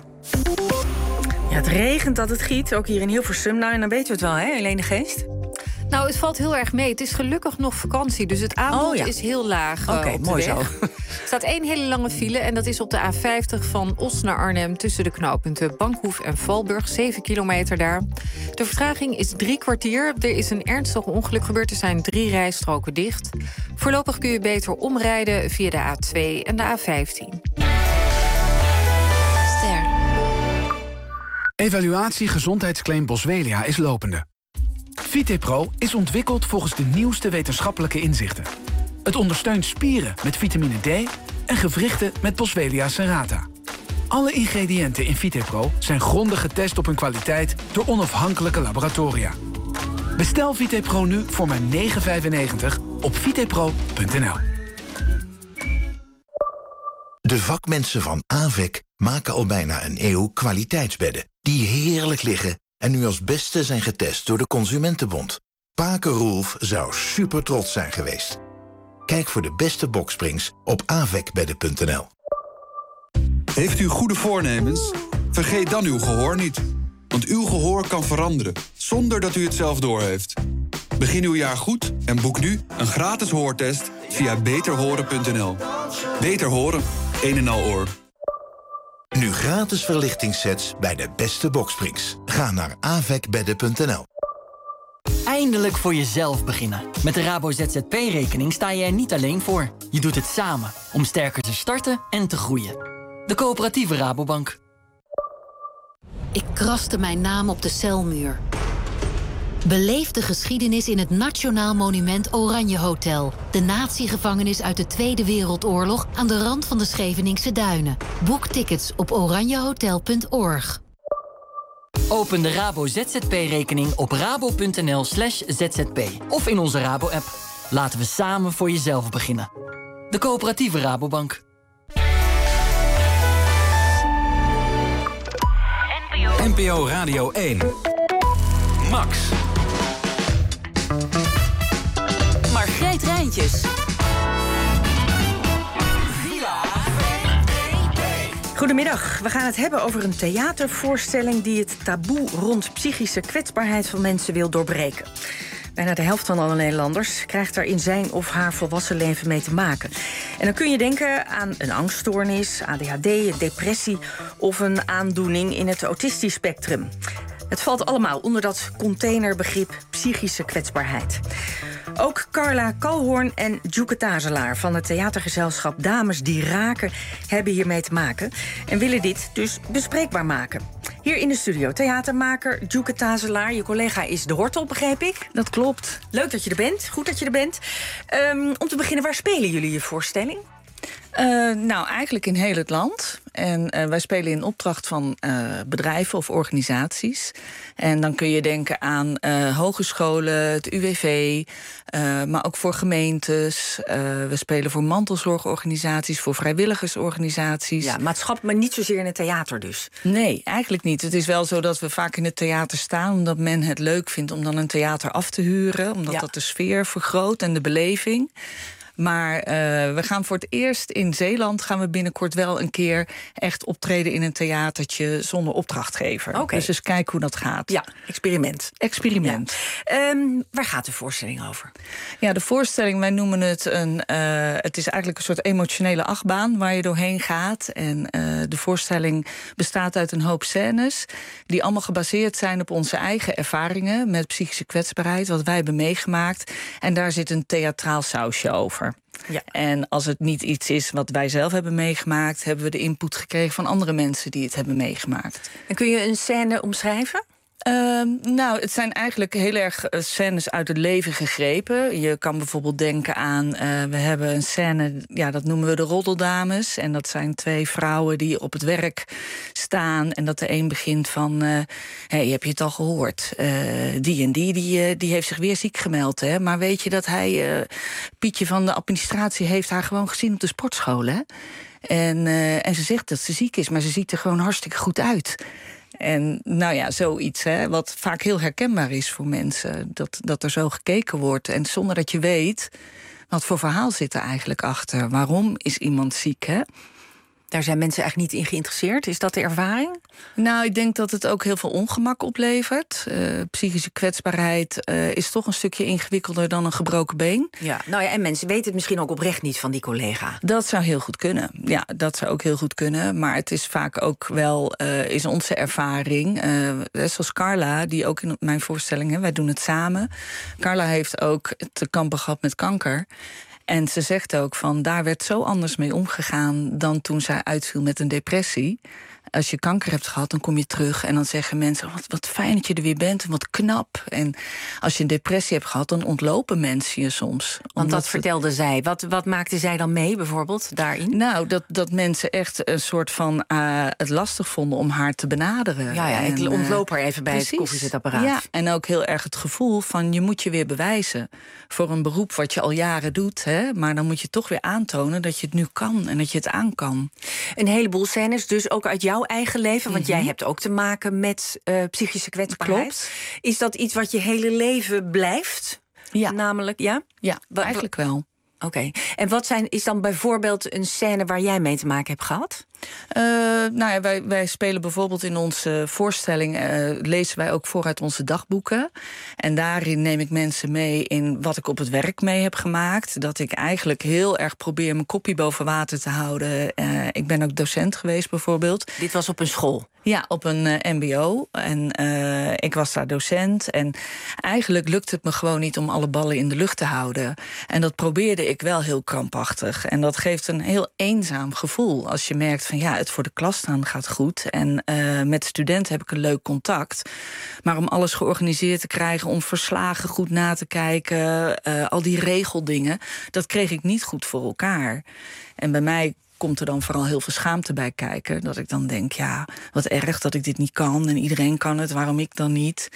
Ja, het regent dat het giet, ook hier in Hilversum. Nou, en dan weten we het wel, hè, Helene Geest? Nou, het valt heel erg mee. Het is gelukkig nog vakantie, dus het aanbod oh, ja. is heel laag. Oké, okay, mooi zo. Er staat één hele lange file en dat is op de A vijftig van Os naar Arnhem tussen de knooppunten Bankhoef en Valburg. Zeven kilometer daar. De vertraging is drie kwartier. Er is een ernstig ongeluk gebeurd. Er zijn drie rijstroken dicht. Voorlopig kun je beter omrijden via de A twee en de A vijftien. Ster. Evaluatie gezondheidsclaim Boswellia is lopende. VitePro is ontwikkeld volgens de nieuwste wetenschappelijke inzichten. Het ondersteunt spieren met vitamine D en gewrichten met Boswellia serrata. Alle ingrediënten in VitePro zijn grondig getest op hun kwaliteit door onafhankelijke laboratoria. Bestel VitePro nu voor maar negen euro vijfennegentig op vitepro punt n l. De vakmensen van Avec maken al bijna een eeuw kwaliteitsbedden die heerlijk liggen en nu als beste zijn getest door de Consumentenbond. Pake Roelf zou super trots zijn geweest. Kijk voor de beste boksprings op avecbedden punt n l. Heeft u goede voornemens? Vergeet dan uw gehoor niet. Want uw gehoor kan veranderen, zonder dat u het zelf doorheeft. Begin uw jaar goed en boek nu een gratis hoortest via beter horen punt n l. Beter horen, een en al oor. Nu gratis verlichtingssets bij de beste boksprings. Ga naar avecbedden punt n l. Eindelijk voor jezelf beginnen. Met de Rabo Z Z P-rekening sta je er niet alleen voor. Je doet het samen om sterker te starten en te groeien. De coöperatieve Rabobank. Ik kraste mijn naam op de celmuur. Beleef de geschiedenis in het Nationaal Monument Oranje Hotel. De natiegevangenis uit de Tweede Wereldoorlog aan de rand van de Scheveningse Duinen. Boek tickets op oranjehotel punt org. Open de Rabo Z Z P-rekening op rabo.nl slash zzp. Of in onze Rabo-app. Laten we samen voor jezelf beginnen. De Coöperatieve Rabobank. N P O Radio één. Max. Margreet Rijntjes. Goedemiddag, we gaan het hebben over een theatervoorstelling die het taboe rond psychische kwetsbaarheid van mensen wil doorbreken. Bijna de helft van alle Nederlanders krijgt er in zijn of haar volwassen leven mee te maken. En dan kun je denken aan een angststoornis, A D H D, een depressie of een aandoening in het autistisch spectrum. Het valt allemaal onder dat containerbegrip psychische kwetsbaarheid. Ook Carla Kalhoorn en Djoeke Tazelaar van het theatergezelschap Dames die Raken hebben hiermee te maken en willen dit dus bespreekbaar maken. Hier in de studio theatermaker Djoeke Tazelaar. Je collega is De Hortel, begreep ik. Dat klopt. Leuk dat je er bent. Goed dat je er bent. Um, om te beginnen, waar spelen jullie je voorstelling? Uh, nou, eigenlijk in heel het land. En uh, wij spelen in opdracht van uh, bedrijven of organisaties. En dan kun je denken aan uh, hogescholen, het U W V, uh, maar ook voor gemeentes. Uh, we spelen voor mantelzorgorganisaties, voor vrijwilligersorganisaties. Ja, maatschappelijk, maar niet zozeer in het theater dus? Nee, eigenlijk niet. Het is wel zo dat we vaak in het theater staan omdat men het leuk vindt om dan een theater af te huren. Omdat ja. dat de sfeer vergroot en de beleving. Maar uh, we gaan voor het eerst in Zeeland gaan we binnenkort wel een keer echt optreden in een theatertje zonder opdrachtgever. Okay. Dus eens kijken hoe dat gaat. Ja, experiment. Experiment. Ja. Um, waar gaat de voorstelling over? Ja, de voorstelling, wij noemen het een. Uh, het is eigenlijk een soort emotionele achtbaan waar je doorheen gaat. En uh, de voorstelling bestaat uit een hoop scènes die allemaal gebaseerd zijn op onze eigen ervaringen met psychische kwetsbaarheid, wat wij hebben meegemaakt. En daar zit een theatraal sausje over. Ja. En als het niet iets is wat wij zelf hebben meegemaakt, hebben we de input gekregen van andere mensen die het hebben meegemaakt. En kun je een scène omschrijven? Uh, nou, het zijn eigenlijk heel erg uh, scènes uit het leven gegrepen. Je kan bijvoorbeeld denken aan, uh, we hebben een scène, ja, dat noemen we de roddeldames. En dat zijn twee vrouwen die op het werk staan. En dat de een begint van, uh, hey, heb je het al gehoord? Uh, die en die, die, uh, die heeft zich weer ziek gemeld. Hè? Maar weet je dat hij, uh, Pietje van de administratie, heeft haar gewoon gezien op de sportschool, hè? En, uh, en ze zegt dat ze ziek is, maar ze ziet er gewoon hartstikke goed uit. En nou ja, zoiets, hè, wat vaak heel herkenbaar is voor mensen. Dat, dat er zo gekeken wordt. En zonder dat je weet, wat voor verhaal zit er eigenlijk achter? Waarom is iemand ziek, hè? Daar zijn mensen eigenlijk niet in geïnteresseerd. Is dat de ervaring? Nou, ik denk dat het ook heel veel ongemak oplevert. Uh, psychische kwetsbaarheid uh, is toch een stukje ingewikkelder dan een gebroken been. Ja, nou ja, en mensen weten het misschien ook oprecht niet van die collega. Dat zou heel goed kunnen. Ja, dat zou ook heel goed kunnen. Maar het is vaak ook wel, uh, is onze ervaring. Uh, zoals Carla, die ook in mijn voorstelling, hè, wij doen het samen. Carla heeft ook te kampen gehad met kanker. En ze zegt ook van, daar werd zo anders mee omgegaan dan toen zij uitviel met een depressie. Als je kanker hebt gehad, dan kom je terug en dan zeggen mensen, wat, wat fijn dat je er weer bent en wat knap. En als je een depressie hebt gehad, dan ontlopen mensen je soms. Want dat vertelde zij. Wat, wat maakte zij dan mee bijvoorbeeld daarin? Nou, dat, dat mensen echt een soort van uh, het lastig vonden om haar te benaderen. Ja, ja, ik en, ontloop haar even bij precies. het koffiezetapparaat. Ja, en ook heel erg het gevoel van, je moet je weer bewijzen voor een beroep wat je al jaren doet. Hè, maar dan moet je toch weer aantonen dat je het nu kan en dat je het aan kan. Een heleboel scènes dus ook uit jouw eigen leven, want mm-hmm. jij hebt ook te maken met uh, psychische kwetsbaarheid. Klopt. Is dat iets wat je hele leven blijft? Ja. Namelijk, ja? Ja, eigenlijk wel. Oké. Okay. En wat zijn, is dan bijvoorbeeld een scène waar jij mee te maken hebt gehad? Uh, nou ja, wij, wij spelen bijvoorbeeld in onze voorstelling, uh, lezen wij ook vooruit onze dagboeken. En daarin neem ik mensen mee in wat ik op het werk mee heb gemaakt. Dat ik eigenlijk heel erg probeer mijn kopje boven water te houden. Uh, ik ben ook docent geweest bijvoorbeeld. Dit was op een school? Ja, op een uh, mbo. En uh, ik was daar docent. En eigenlijk lukte het me gewoon niet om alle ballen in de lucht te houden. En dat probeerde ik wel heel krampachtig. En dat geeft een heel eenzaam gevoel als je merkt van, van ja, het voor de klas staan gaat goed. En uh, met studenten heb ik een leuk contact. Maar om alles georganiseerd te krijgen, om verslagen goed na te kijken, uh, al die regeldingen, dat kreeg ik niet goed voor elkaar. En bij mij komt er dan vooral heel veel schaamte bij kijken. Dat ik dan denk, ja, wat erg dat ik dit niet kan. En iedereen kan het, waarom ik dan niet?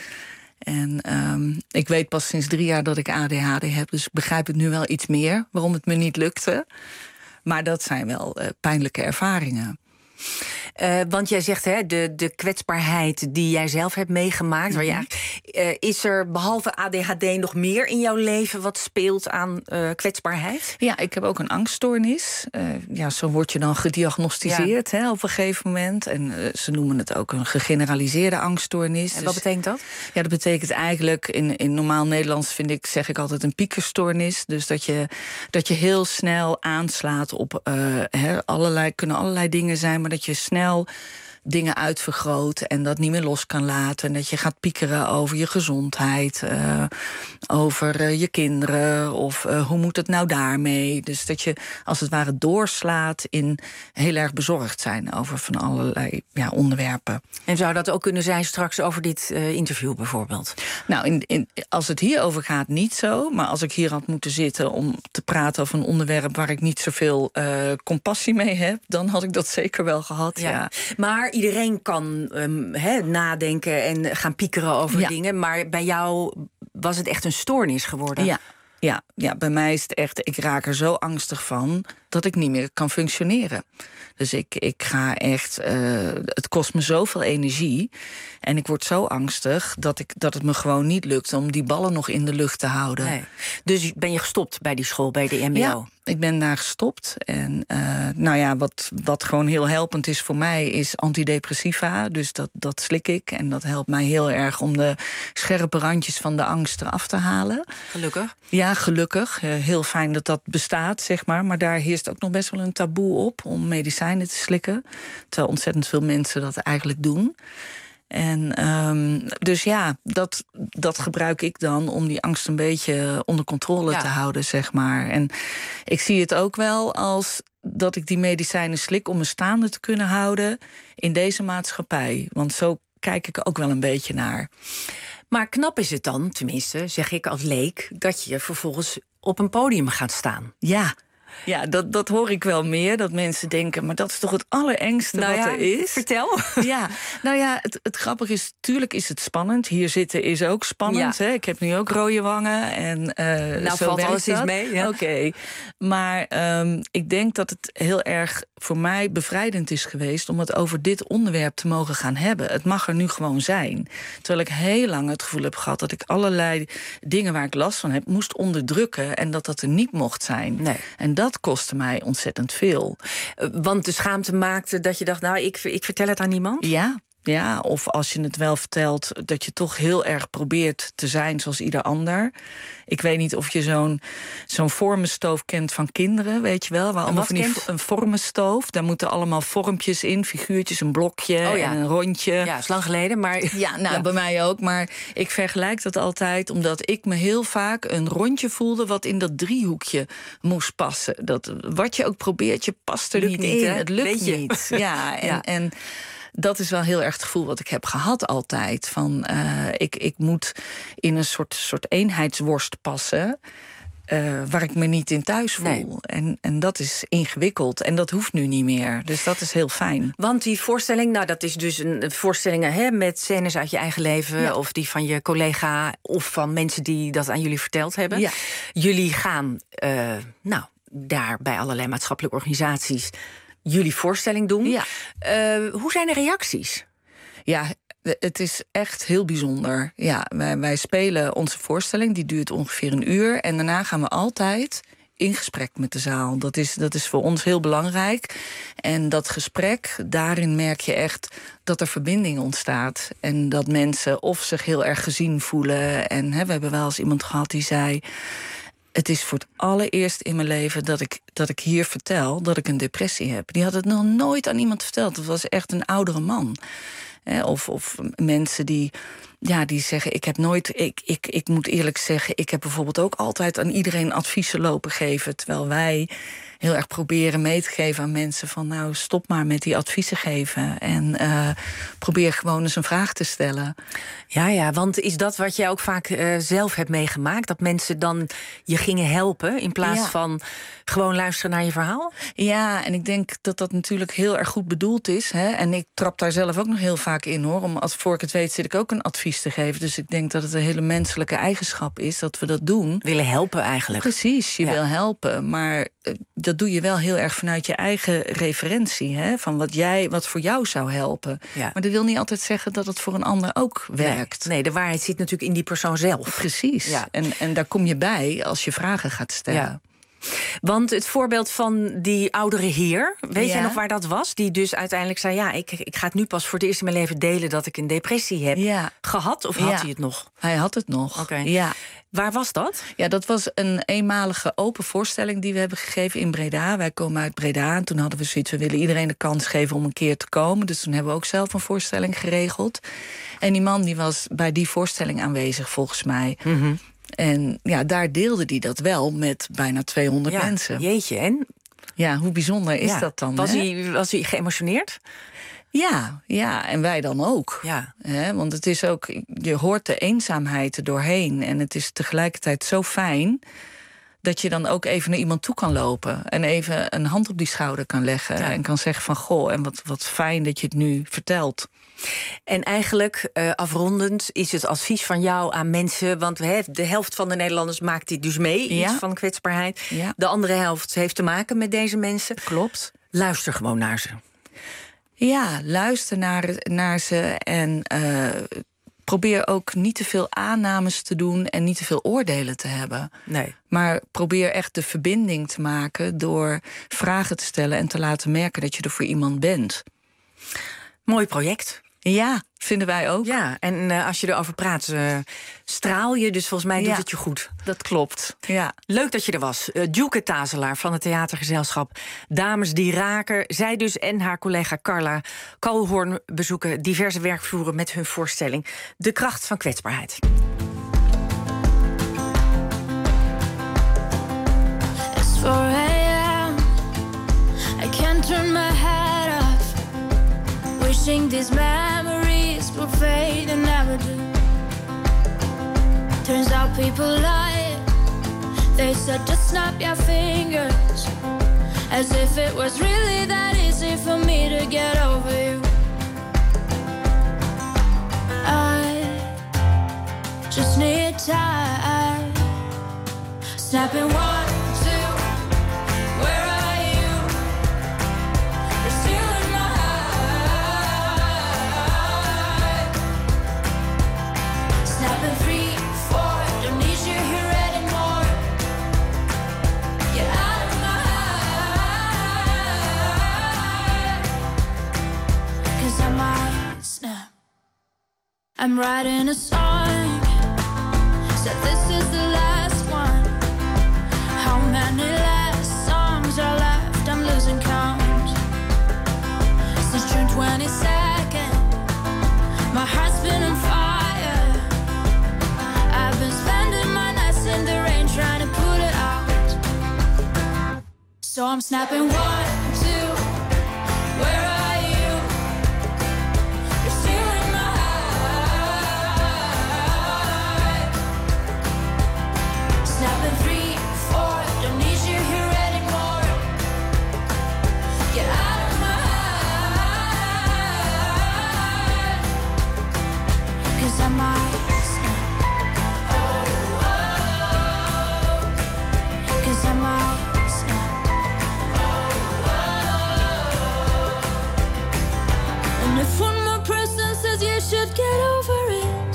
En um, ik weet pas sinds drie jaar dat ik A D H D heb. Dus ik begrijp het nu wel iets meer, waarom het me niet lukte. Maar dat zijn wel uh, pijnlijke ervaringen. Uh, want jij zegt, hè, de, de kwetsbaarheid die jij zelf hebt meegemaakt. Mm-hmm. Waar je, uh, is er behalve A D H D nog meer in jouw leven wat speelt aan uh, kwetsbaarheid? Ja, ik heb ook een angststoornis. Uh, ja, zo word je dan gediagnosticeerd, ja. hè, op een gegeven moment. En uh, ze noemen het ook een gegeneraliseerde angststoornis. En wat dus, betekent dat? Ja, dat betekent eigenlijk, in, in normaal Nederlands vind ik, zeg ik altijd een piekerstoornis. Dus dat je, dat je heel snel aanslaat op uh, hè, allerlei, kunnen allerlei dingen zijn, maar dat je snel dingen uitvergroot en dat niet meer los kan laten. En dat je gaat piekeren over je gezondheid, uh, over uh, je kinderen, of uh, hoe moet het nou daarmee? Dus dat je als het ware doorslaat in heel erg bezorgd zijn over van allerlei ja, onderwerpen. En zou dat ook kunnen zijn straks over dit uh, interview bijvoorbeeld? Nou, in, in, als het hierover gaat, niet zo. Maar als ik hier had moeten zitten om te praten over een onderwerp waar ik niet zoveel uh, compassie mee heb, dan had ik dat zeker wel gehad. Ja. Ja. Maar iedereen kan um, he, nadenken en gaan piekeren over ja. dingen. Maar bij jou was het echt een stoornis geworden? Ja. Ja, ja, bij mij is het echt, ik raak er zo angstig van dat ik niet meer kan functioneren. Dus ik, ik ga echt, uh, het kost me zoveel energie. En ik word zo angstig dat, ik, dat het me gewoon niet lukt om die ballen nog in de lucht te houden. Nee. Dus ben je gestopt bij die school, bij de M B O? Ja, ik ben daar gestopt. En uh, nou ja, wat, wat gewoon heel helpend is voor mij is antidepressiva. Dus dat, dat slik ik. En dat helpt mij heel erg om de scherpe randjes van de angst eraf te halen. Gelukkig? Ja, gelukkig. Uh, heel fijn dat dat bestaat, zeg maar. Maar daar heerst ook nog best wel een taboe op om medicijnen te slikken. Terwijl ontzettend veel mensen dat eigenlijk doen. En um, dus ja, dat, dat gebruik ik dan om die angst een beetje onder controle ja. te houden, zeg maar. En ik zie het ook wel als dat ik die medicijnen slik om me staande te kunnen houden in deze maatschappij. Want zo kijk ik ook wel een beetje naar. Maar knap is het dan, tenminste, zeg ik als leek, dat je vervolgens op een podium gaat staan. Ja. Ja, dat, dat hoor ik wel meer. Dat mensen denken, maar dat is toch het allerengste nou wat ja, er is. Vertel. Ja, nou ja, het, het grappige is, tuurlijk is het spannend. Hier zitten is ook spannend. Ja. Hè? Ik heb nu ook rode wangen. En, uh, nou, zo valt alles eens mee. Ja. Oké. Okay. Maar um, ik denk dat het heel erg voor mij bevrijdend is geweest om het over dit onderwerp te mogen gaan hebben. Het mag er nu gewoon zijn. Terwijl ik heel lang het gevoel heb gehad dat ik allerlei dingen waar ik last van heb moest onderdrukken en dat dat er niet mocht zijn. Nee. En dat kostte mij ontzettend veel. Want de schaamte maakte dat je dacht, nou, ik, ik vertel het aan niemand? Ja. Ja, of als je het wel vertelt, dat je toch heel erg probeert te zijn zoals ieder ander. Ik weet niet of je zo'n zo'n vormenstoof kent van kinderen, weet je wel? Waar allemaal van die een vormenstoof, daar moeten allemaal vormpjes in, figuurtjes, een blokje oh ja. en een rondje. Ja, is lang geleden, maar... Ja, nou, ja. bij mij ook, maar ik vergelijk dat altijd omdat ik me heel vaak een rondje voelde wat in dat driehoekje moest passen. Dat, wat je ook probeert, je past er lukt niet niet in. Hè? Het lukt weet je. niet. Ja, en... ja. en dat is wel heel erg het gevoel wat ik heb gehad altijd. Van, uh, ik, ik moet in een soort, soort eenheidsworst passen Uh, waar ik me niet in thuis voel. Nee. En, en dat is ingewikkeld. En dat hoeft nu niet meer. Dus dat is heel fijn. Want die voorstelling, nou dat is dus een voorstelling hè, met scènes uit je eigen leven. Ja. Of die van je collega. Of van mensen die dat aan jullie verteld hebben. Ja. Jullie gaan uh, nou, daar bij allerlei maatschappelijke organisaties jullie voorstelling doen. Ja. Uh, hoe zijn de reacties? Ja, het is echt heel bijzonder. Ja, wij, wij spelen onze voorstelling, die duurt ongeveer een uur. En daarna gaan we altijd in gesprek met de zaal. Dat is, dat is voor ons heel belangrijk. En dat gesprek, daarin merk je echt dat er verbinding ontstaat. En dat mensen of zich heel erg gezien voelen. En hè, we hebben wel eens iemand gehad die zei, het is voor het allereerst in mijn leven dat ik, dat ik hier vertel dat ik een depressie heb. Die had het nog nooit aan iemand verteld. Het was echt een oudere man. Of, of mensen die ja, die zeggen, ik heb nooit... Ik, ik, ik moet eerlijk zeggen, ik heb bijvoorbeeld ook altijd aan iedereen adviezen lopen geven. Terwijl wij heel erg proberen mee te geven aan mensen van... nou, stop maar met die adviezen geven. En uh, probeer gewoon eens een vraag te stellen. Ja, ja, want is dat wat jij ook vaak uh, zelf hebt meegemaakt? Dat mensen dan je gingen helpen in plaats ja. van gewoon luisteren naar je verhaal? Ja, en ik denk dat dat natuurlijk heel erg goed bedoeld is. Hè? En ik trap daar zelf ook nog heel vaak in, hoor. Om, als voor ik het weet zit ik ook een advies te geven. Dus ik denk dat het een hele menselijke eigenschap is dat we dat doen. Willen helpen eigenlijk. Precies, je ja. wil helpen. Maar uh, dat doe je wel heel erg vanuit je eigen referentie. Hè? Van wat, jij, wat voor jou zou helpen. Ja. Maar dat wil niet altijd zeggen dat het voor een ander ook werkt. Nee, nee, de waarheid zit natuurlijk in die persoon zelf. Precies. Ja. En, en daar kom je bij als je vragen gaat stellen. Ja. Want het voorbeeld van die oudere heer, weet ja. jij nog waar dat was? Die dus uiteindelijk zei, ja, ik, ik ga het nu pas voor het eerst in mijn leven delen... dat ik een depressie heb ja. gehad, of had ja. hij het nog? Hij had het nog, okay. ja. Waar was dat? Ja, dat was een eenmalige open voorstelling die we hebben gegeven in Breda. Wij komen uit Breda en toen hadden we zoiets... we willen iedereen de kans geven om een keer te komen. Dus toen hebben we ook zelf een voorstelling geregeld. En die man die was bij die voorstelling aanwezig, volgens mij... Mm-hmm. En ja, daar deelde hij dat wel met bijna tweehonderd ja, mensen. Jeetje, en? Ja, hoe bijzonder is ja. dat dan? Was hè? hij, was hij geëmotioneerd? Ja, ja, en wij dan ook. Ja. Hè? Want het is ook, je hoort de eenzaamheid er doorheen. En het is tegelijkertijd zo fijn dat je dan ook even naar iemand toe kan lopen. En even een hand op die schouder kan leggen. Ja. En kan zeggen van, goh, en wat, wat fijn dat je het nu vertelt. En eigenlijk, uh, afrondend, is het advies van jou aan mensen... want he, de helft van de Nederlanders maakt dit dus mee, ja. iets van kwetsbaarheid. Ja. De andere helft heeft te maken met deze mensen. Klopt. Luister gewoon naar ze. Ja, luister naar, naar ze en uh, probeer ook niet te veel aannames te doen... en niet te veel oordelen te hebben. Nee. Maar probeer echt de verbinding te maken door vragen te stellen... en te laten merken dat je er voor iemand bent. Mooi project. Ja, vinden wij ook. Ja, en uh, als je erover praat, uh, straal je. Dus volgens mij doet ja, het je goed. Dat klopt, ja. Leuk dat je er was. Uh, Djoeke Tazelaar van het theatergezelschap Dames die Raken. Zij dus en haar collega Carla Kalhoorn bezoeken diverse werkvloeren... met hun voorstelling De Kracht van Kwetsbaarheid. It's four a.m. I can't turn my head off. Wishing these memories will fade and never do. Turns out people lie. They said just snap your fingers, as if it was really that easy for me to get over you. I just need time. Snapping one, two, where are you? You're still in my heart. Snapping three, four, don't need you here anymore. Get out of my heart. 'Cause I might snap. I'm writing a song, said this is the last one. How many last songs are left? I'm losing count. Since June twenty-second, my heart's been on fire. I've been spending my nights in the rain trying to put it out. So I'm snapping one, two, where are you? You're still in my heart. Snapping three, four, don't need you here anymore. Get out of my heart. 'Cause I might snap. Oh, oh. 'Cause I might snap. Oh, oh. And if one more person says you should get over it,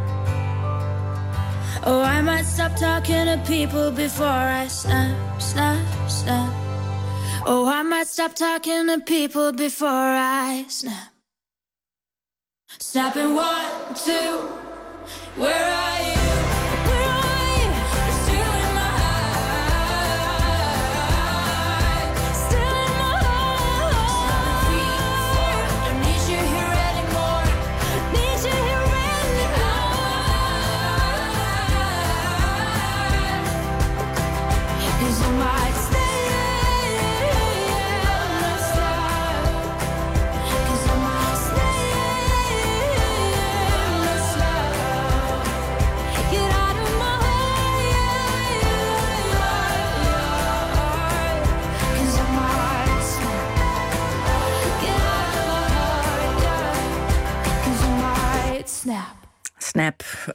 oh, I might stop talking to people before I snap, snap, snap. Oh, I might stop talking to people before I snap. Snapping one, two, where are you? Where are you? You're still in my heart. Still in my heart. Snapping three, four, don't need you here anymore. Need you here anymore.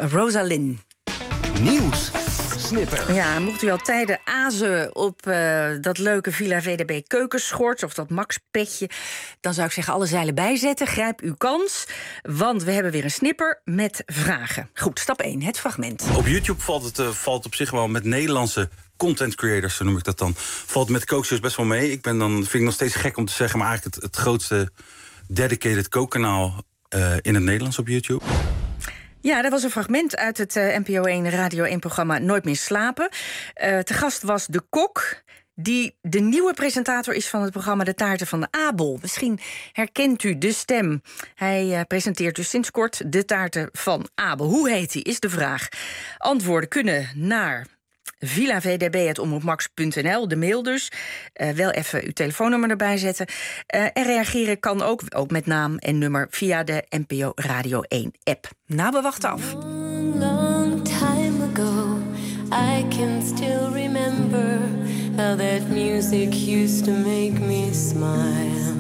Rosalind. Nieuws. Snipper. Ja, mocht u al tijden azen op uh, dat leuke Villa V D B keukenschort of dat Max-petje, dan zou ik zeggen alle zeilen bijzetten. Grijp uw kans, want we hebben weer een snipper met vragen. Goed, stap één, het fragment. Op YouTube valt het uh, valt op zich wel met Nederlandse content creators, zo noem ik dat dan. Valt met kookshows best wel mee. Ik ben dan, vind ik nog steeds gek om te zeggen, maar eigenlijk het, het grootste dedicated kookkanaal uh, in het Nederlands op YouTube. Ja, dat was een fragment uit het uh, N P O één Radio één-programma Nooit meer slapen. Uh, te gast was de kok die de nieuwe presentator is van het programma De Taarten van de Abel. Misschien herkent u de stem. Hij uh, presenteert dus sinds kort De Taarten van Abel. Hoe heet hij, is de vraag. Antwoorden kunnen naar villa v d b punt omroep max punt n l, de mail dus. Uh, wel even uw telefoonnummer erbij zetten. Uh, en reageren kan ook, ook met naam en nummer via de N P O Radio één-app. Nou, we wachten af. Long, long time ago, I can still remember how that music used to make me smile.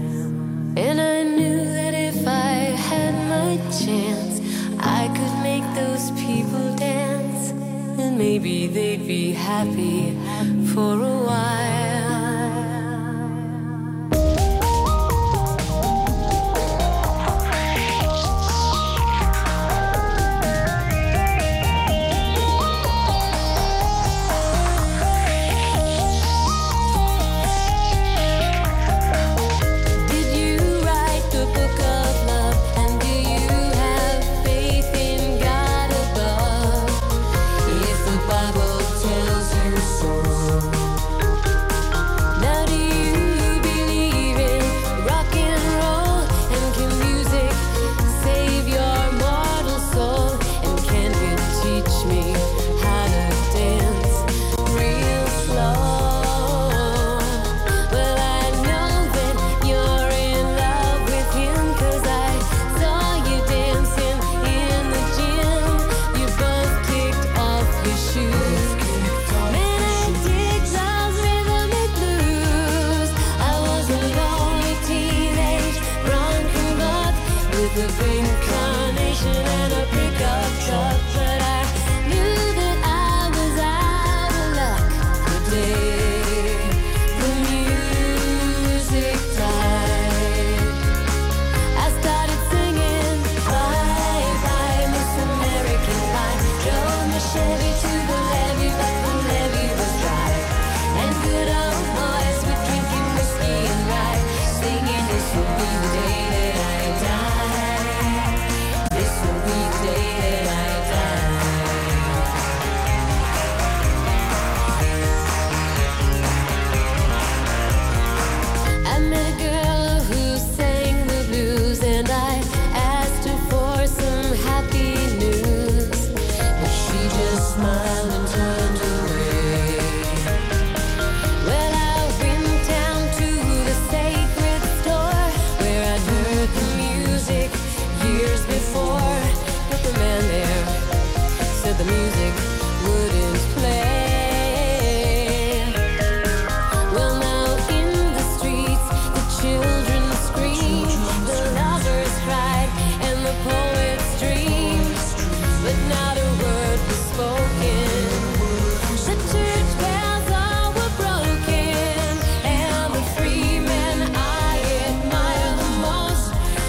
And I knew that if I had my chance, I could make those people dance. And maybe they'd be happy for a while.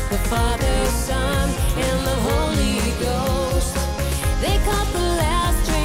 Father, Son, and the Holy Ghost. They caught the last train.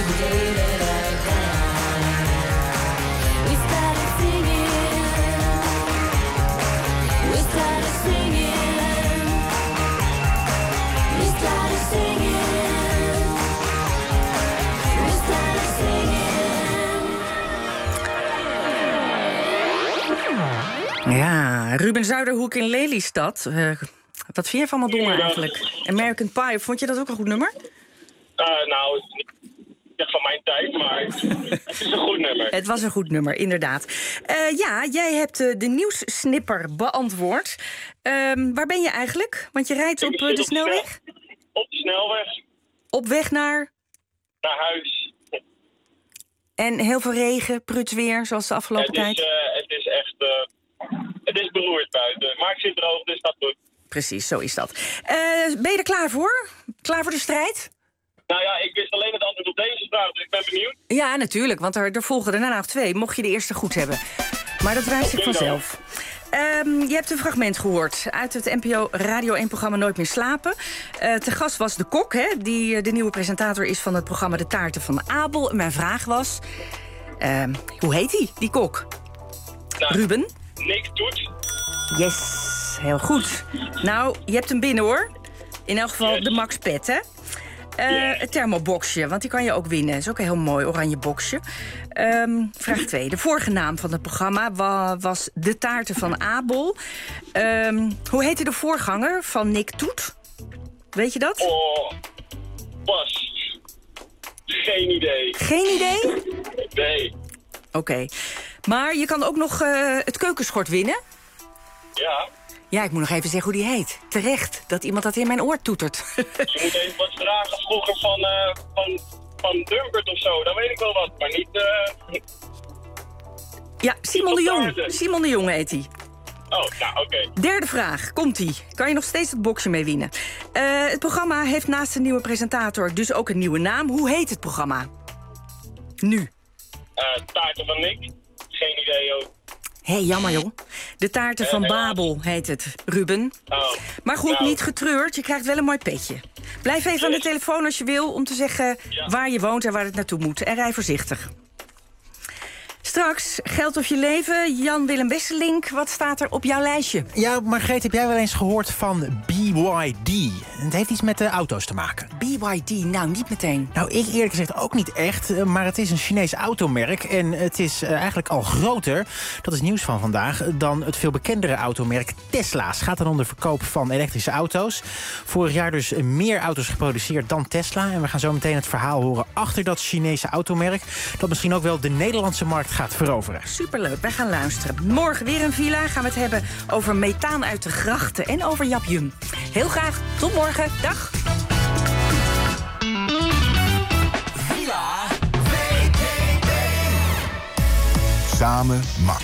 We started singing. We started singing. We started singing. We started singing. Ja, Ruben Zuiderhoek in Lelystad. Uh, wat vind je van Madonna eigenlijk? American Pie, vond je dat ook een goed nummer? Uh, nou, het is niet echt van mijn tijd, maar het is een goed nummer. Het was een goed nummer, inderdaad. Uh, ja, jij hebt uh, de nieuwssnipper beantwoord. Um, waar ben je eigenlijk? Want je rijdt op uh, de snelweg? Op de snelweg. Op weg naar? Naar huis. En heel veel regen, pruts weer, zoals de afgelopen het is, tijd? Uh, het is echt... Uh, het is beroerd buiten. Maar ik zit droog, dus dat doet. Precies, zo is dat. Uh, ben je er klaar voor? Klaar voor de strijd? Nou ja, ik wist alleen het antwoord op deze vraag, dus ik ben benieuwd. Ja, natuurlijk, want er, er volgen er daarna nog twee, mocht je de eerste goed hebben. Maar dat wijst zich vanzelf. Um, je hebt een fragment gehoord uit het N P O Radio één-programma Nooit meer slapen. Uh, te gast was de kok, hè, die uh, de nieuwe presentator is van het programma De Taarten van Abel. En mijn vraag was, uh, hoe heet die, die kok? Nou, Ruben? Nick Toet. Yes, heel goed. Nou, je hebt hem binnen, hoor. In elk geval yes. De Max Pet, hè? Uh, yeah. Het thermoboxje, want die kan je ook winnen. Dat is ook een heel mooi oranje boxje. Um, vraag twee. De vorige naam van het programma wa- was De Taarten van Abel. Um, hoe heette de voorganger van Nick Toet? Weet je dat? Oh, pas. Geen idee. Geen idee? Nee. Oké. Okay. Maar je kan ook nog uh, het keukenschort winnen. Ja. Ja, ik moet nog even zeggen hoe die heet. Terecht, dat iemand dat in mijn oor toetert. Je moet even wat vragen vroeger van, uh, van, van Dumpert of zo. Dan weet ik wel wat, maar niet... Uh... Ja, Simon de Jong. Simon de Jong heet hij. Oh, nou, oké. Okay. Derde vraag, komt-ie. Kan je nog steeds het boxje mee winnen. Uh, het programma heeft naast een nieuwe presentator dus ook een nieuwe naam. Hoe heet het programma? Nu. Uh, Taarten van Nick. Geen idee ook. Hé, hey, jammer joh. De Taarten van Babel heet het, Ruben. Oh. Maar goed, nou. Niet getreurd. Je krijgt wel een mooi petje. Blijf even yes. aan de telefoon als je wil om te zeggen ja. waar je woont en waar het naartoe moet. En rij voorzichtig. Straks, Geld of je leven, Jan-Willem Wesselink. Wat staat er op jouw lijstje? Ja, Margreet, heb jij wel eens gehoord van B Y D? Het heeft iets met de auto's te maken. B Y D? Nou, niet meteen. Nou, ik eerlijk gezegd ook niet echt. Maar het is een Chinees automerk. En het is uh, eigenlijk al groter, dat is nieuws van vandaag, dan het veel bekendere automerk Tesla. Het gaat dan om de verkoop van elektrische auto's. Vorig jaar dus meer auto's geproduceerd dan Tesla. En we gaan zo meteen het verhaal horen achter dat Chinese automerk, dat misschien ook wel de Nederlandse markt gaat veroveren. Superleuk, wij gaan luisteren. Morgen weer een villa. Gaan we het hebben over methaan uit de grachten en over Jap Jum. Heel graag, tot morgen. Dag. Villa V P B. Samen Max.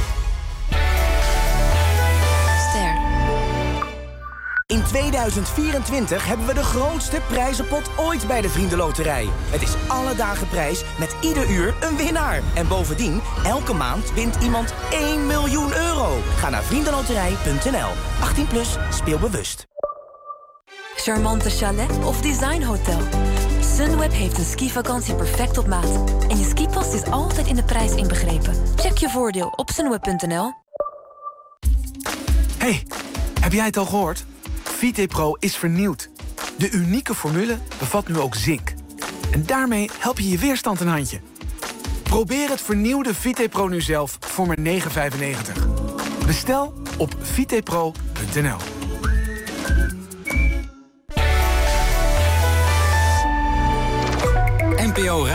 Ster. In tweeduizend vierentwintig hebben we de grootste prijzenpot ooit bij de Vriendenloterij. Het is alle dagen prijs met ieder uur een winnaar. En bovendien, elke maand wint iemand één miljoen euro. Ga naar vriendenloterij punt n l. achttien plus, speel bewust. Charmante chalet of designhotel. Sunweb heeft een skivakantie perfect op maat. En je skipas is altijd in de prijs inbegrepen. Check je voordeel op sunweb punt n l. Hey, heb jij het al gehoord? VitePro is vernieuwd. De unieke formule bevat nu ook zink. En daarmee help je je weerstand een handje. Probeer het vernieuwde VitePro nu zelf voor maar negen vijfennegentig. Bestel op vitepro punt n l. N P O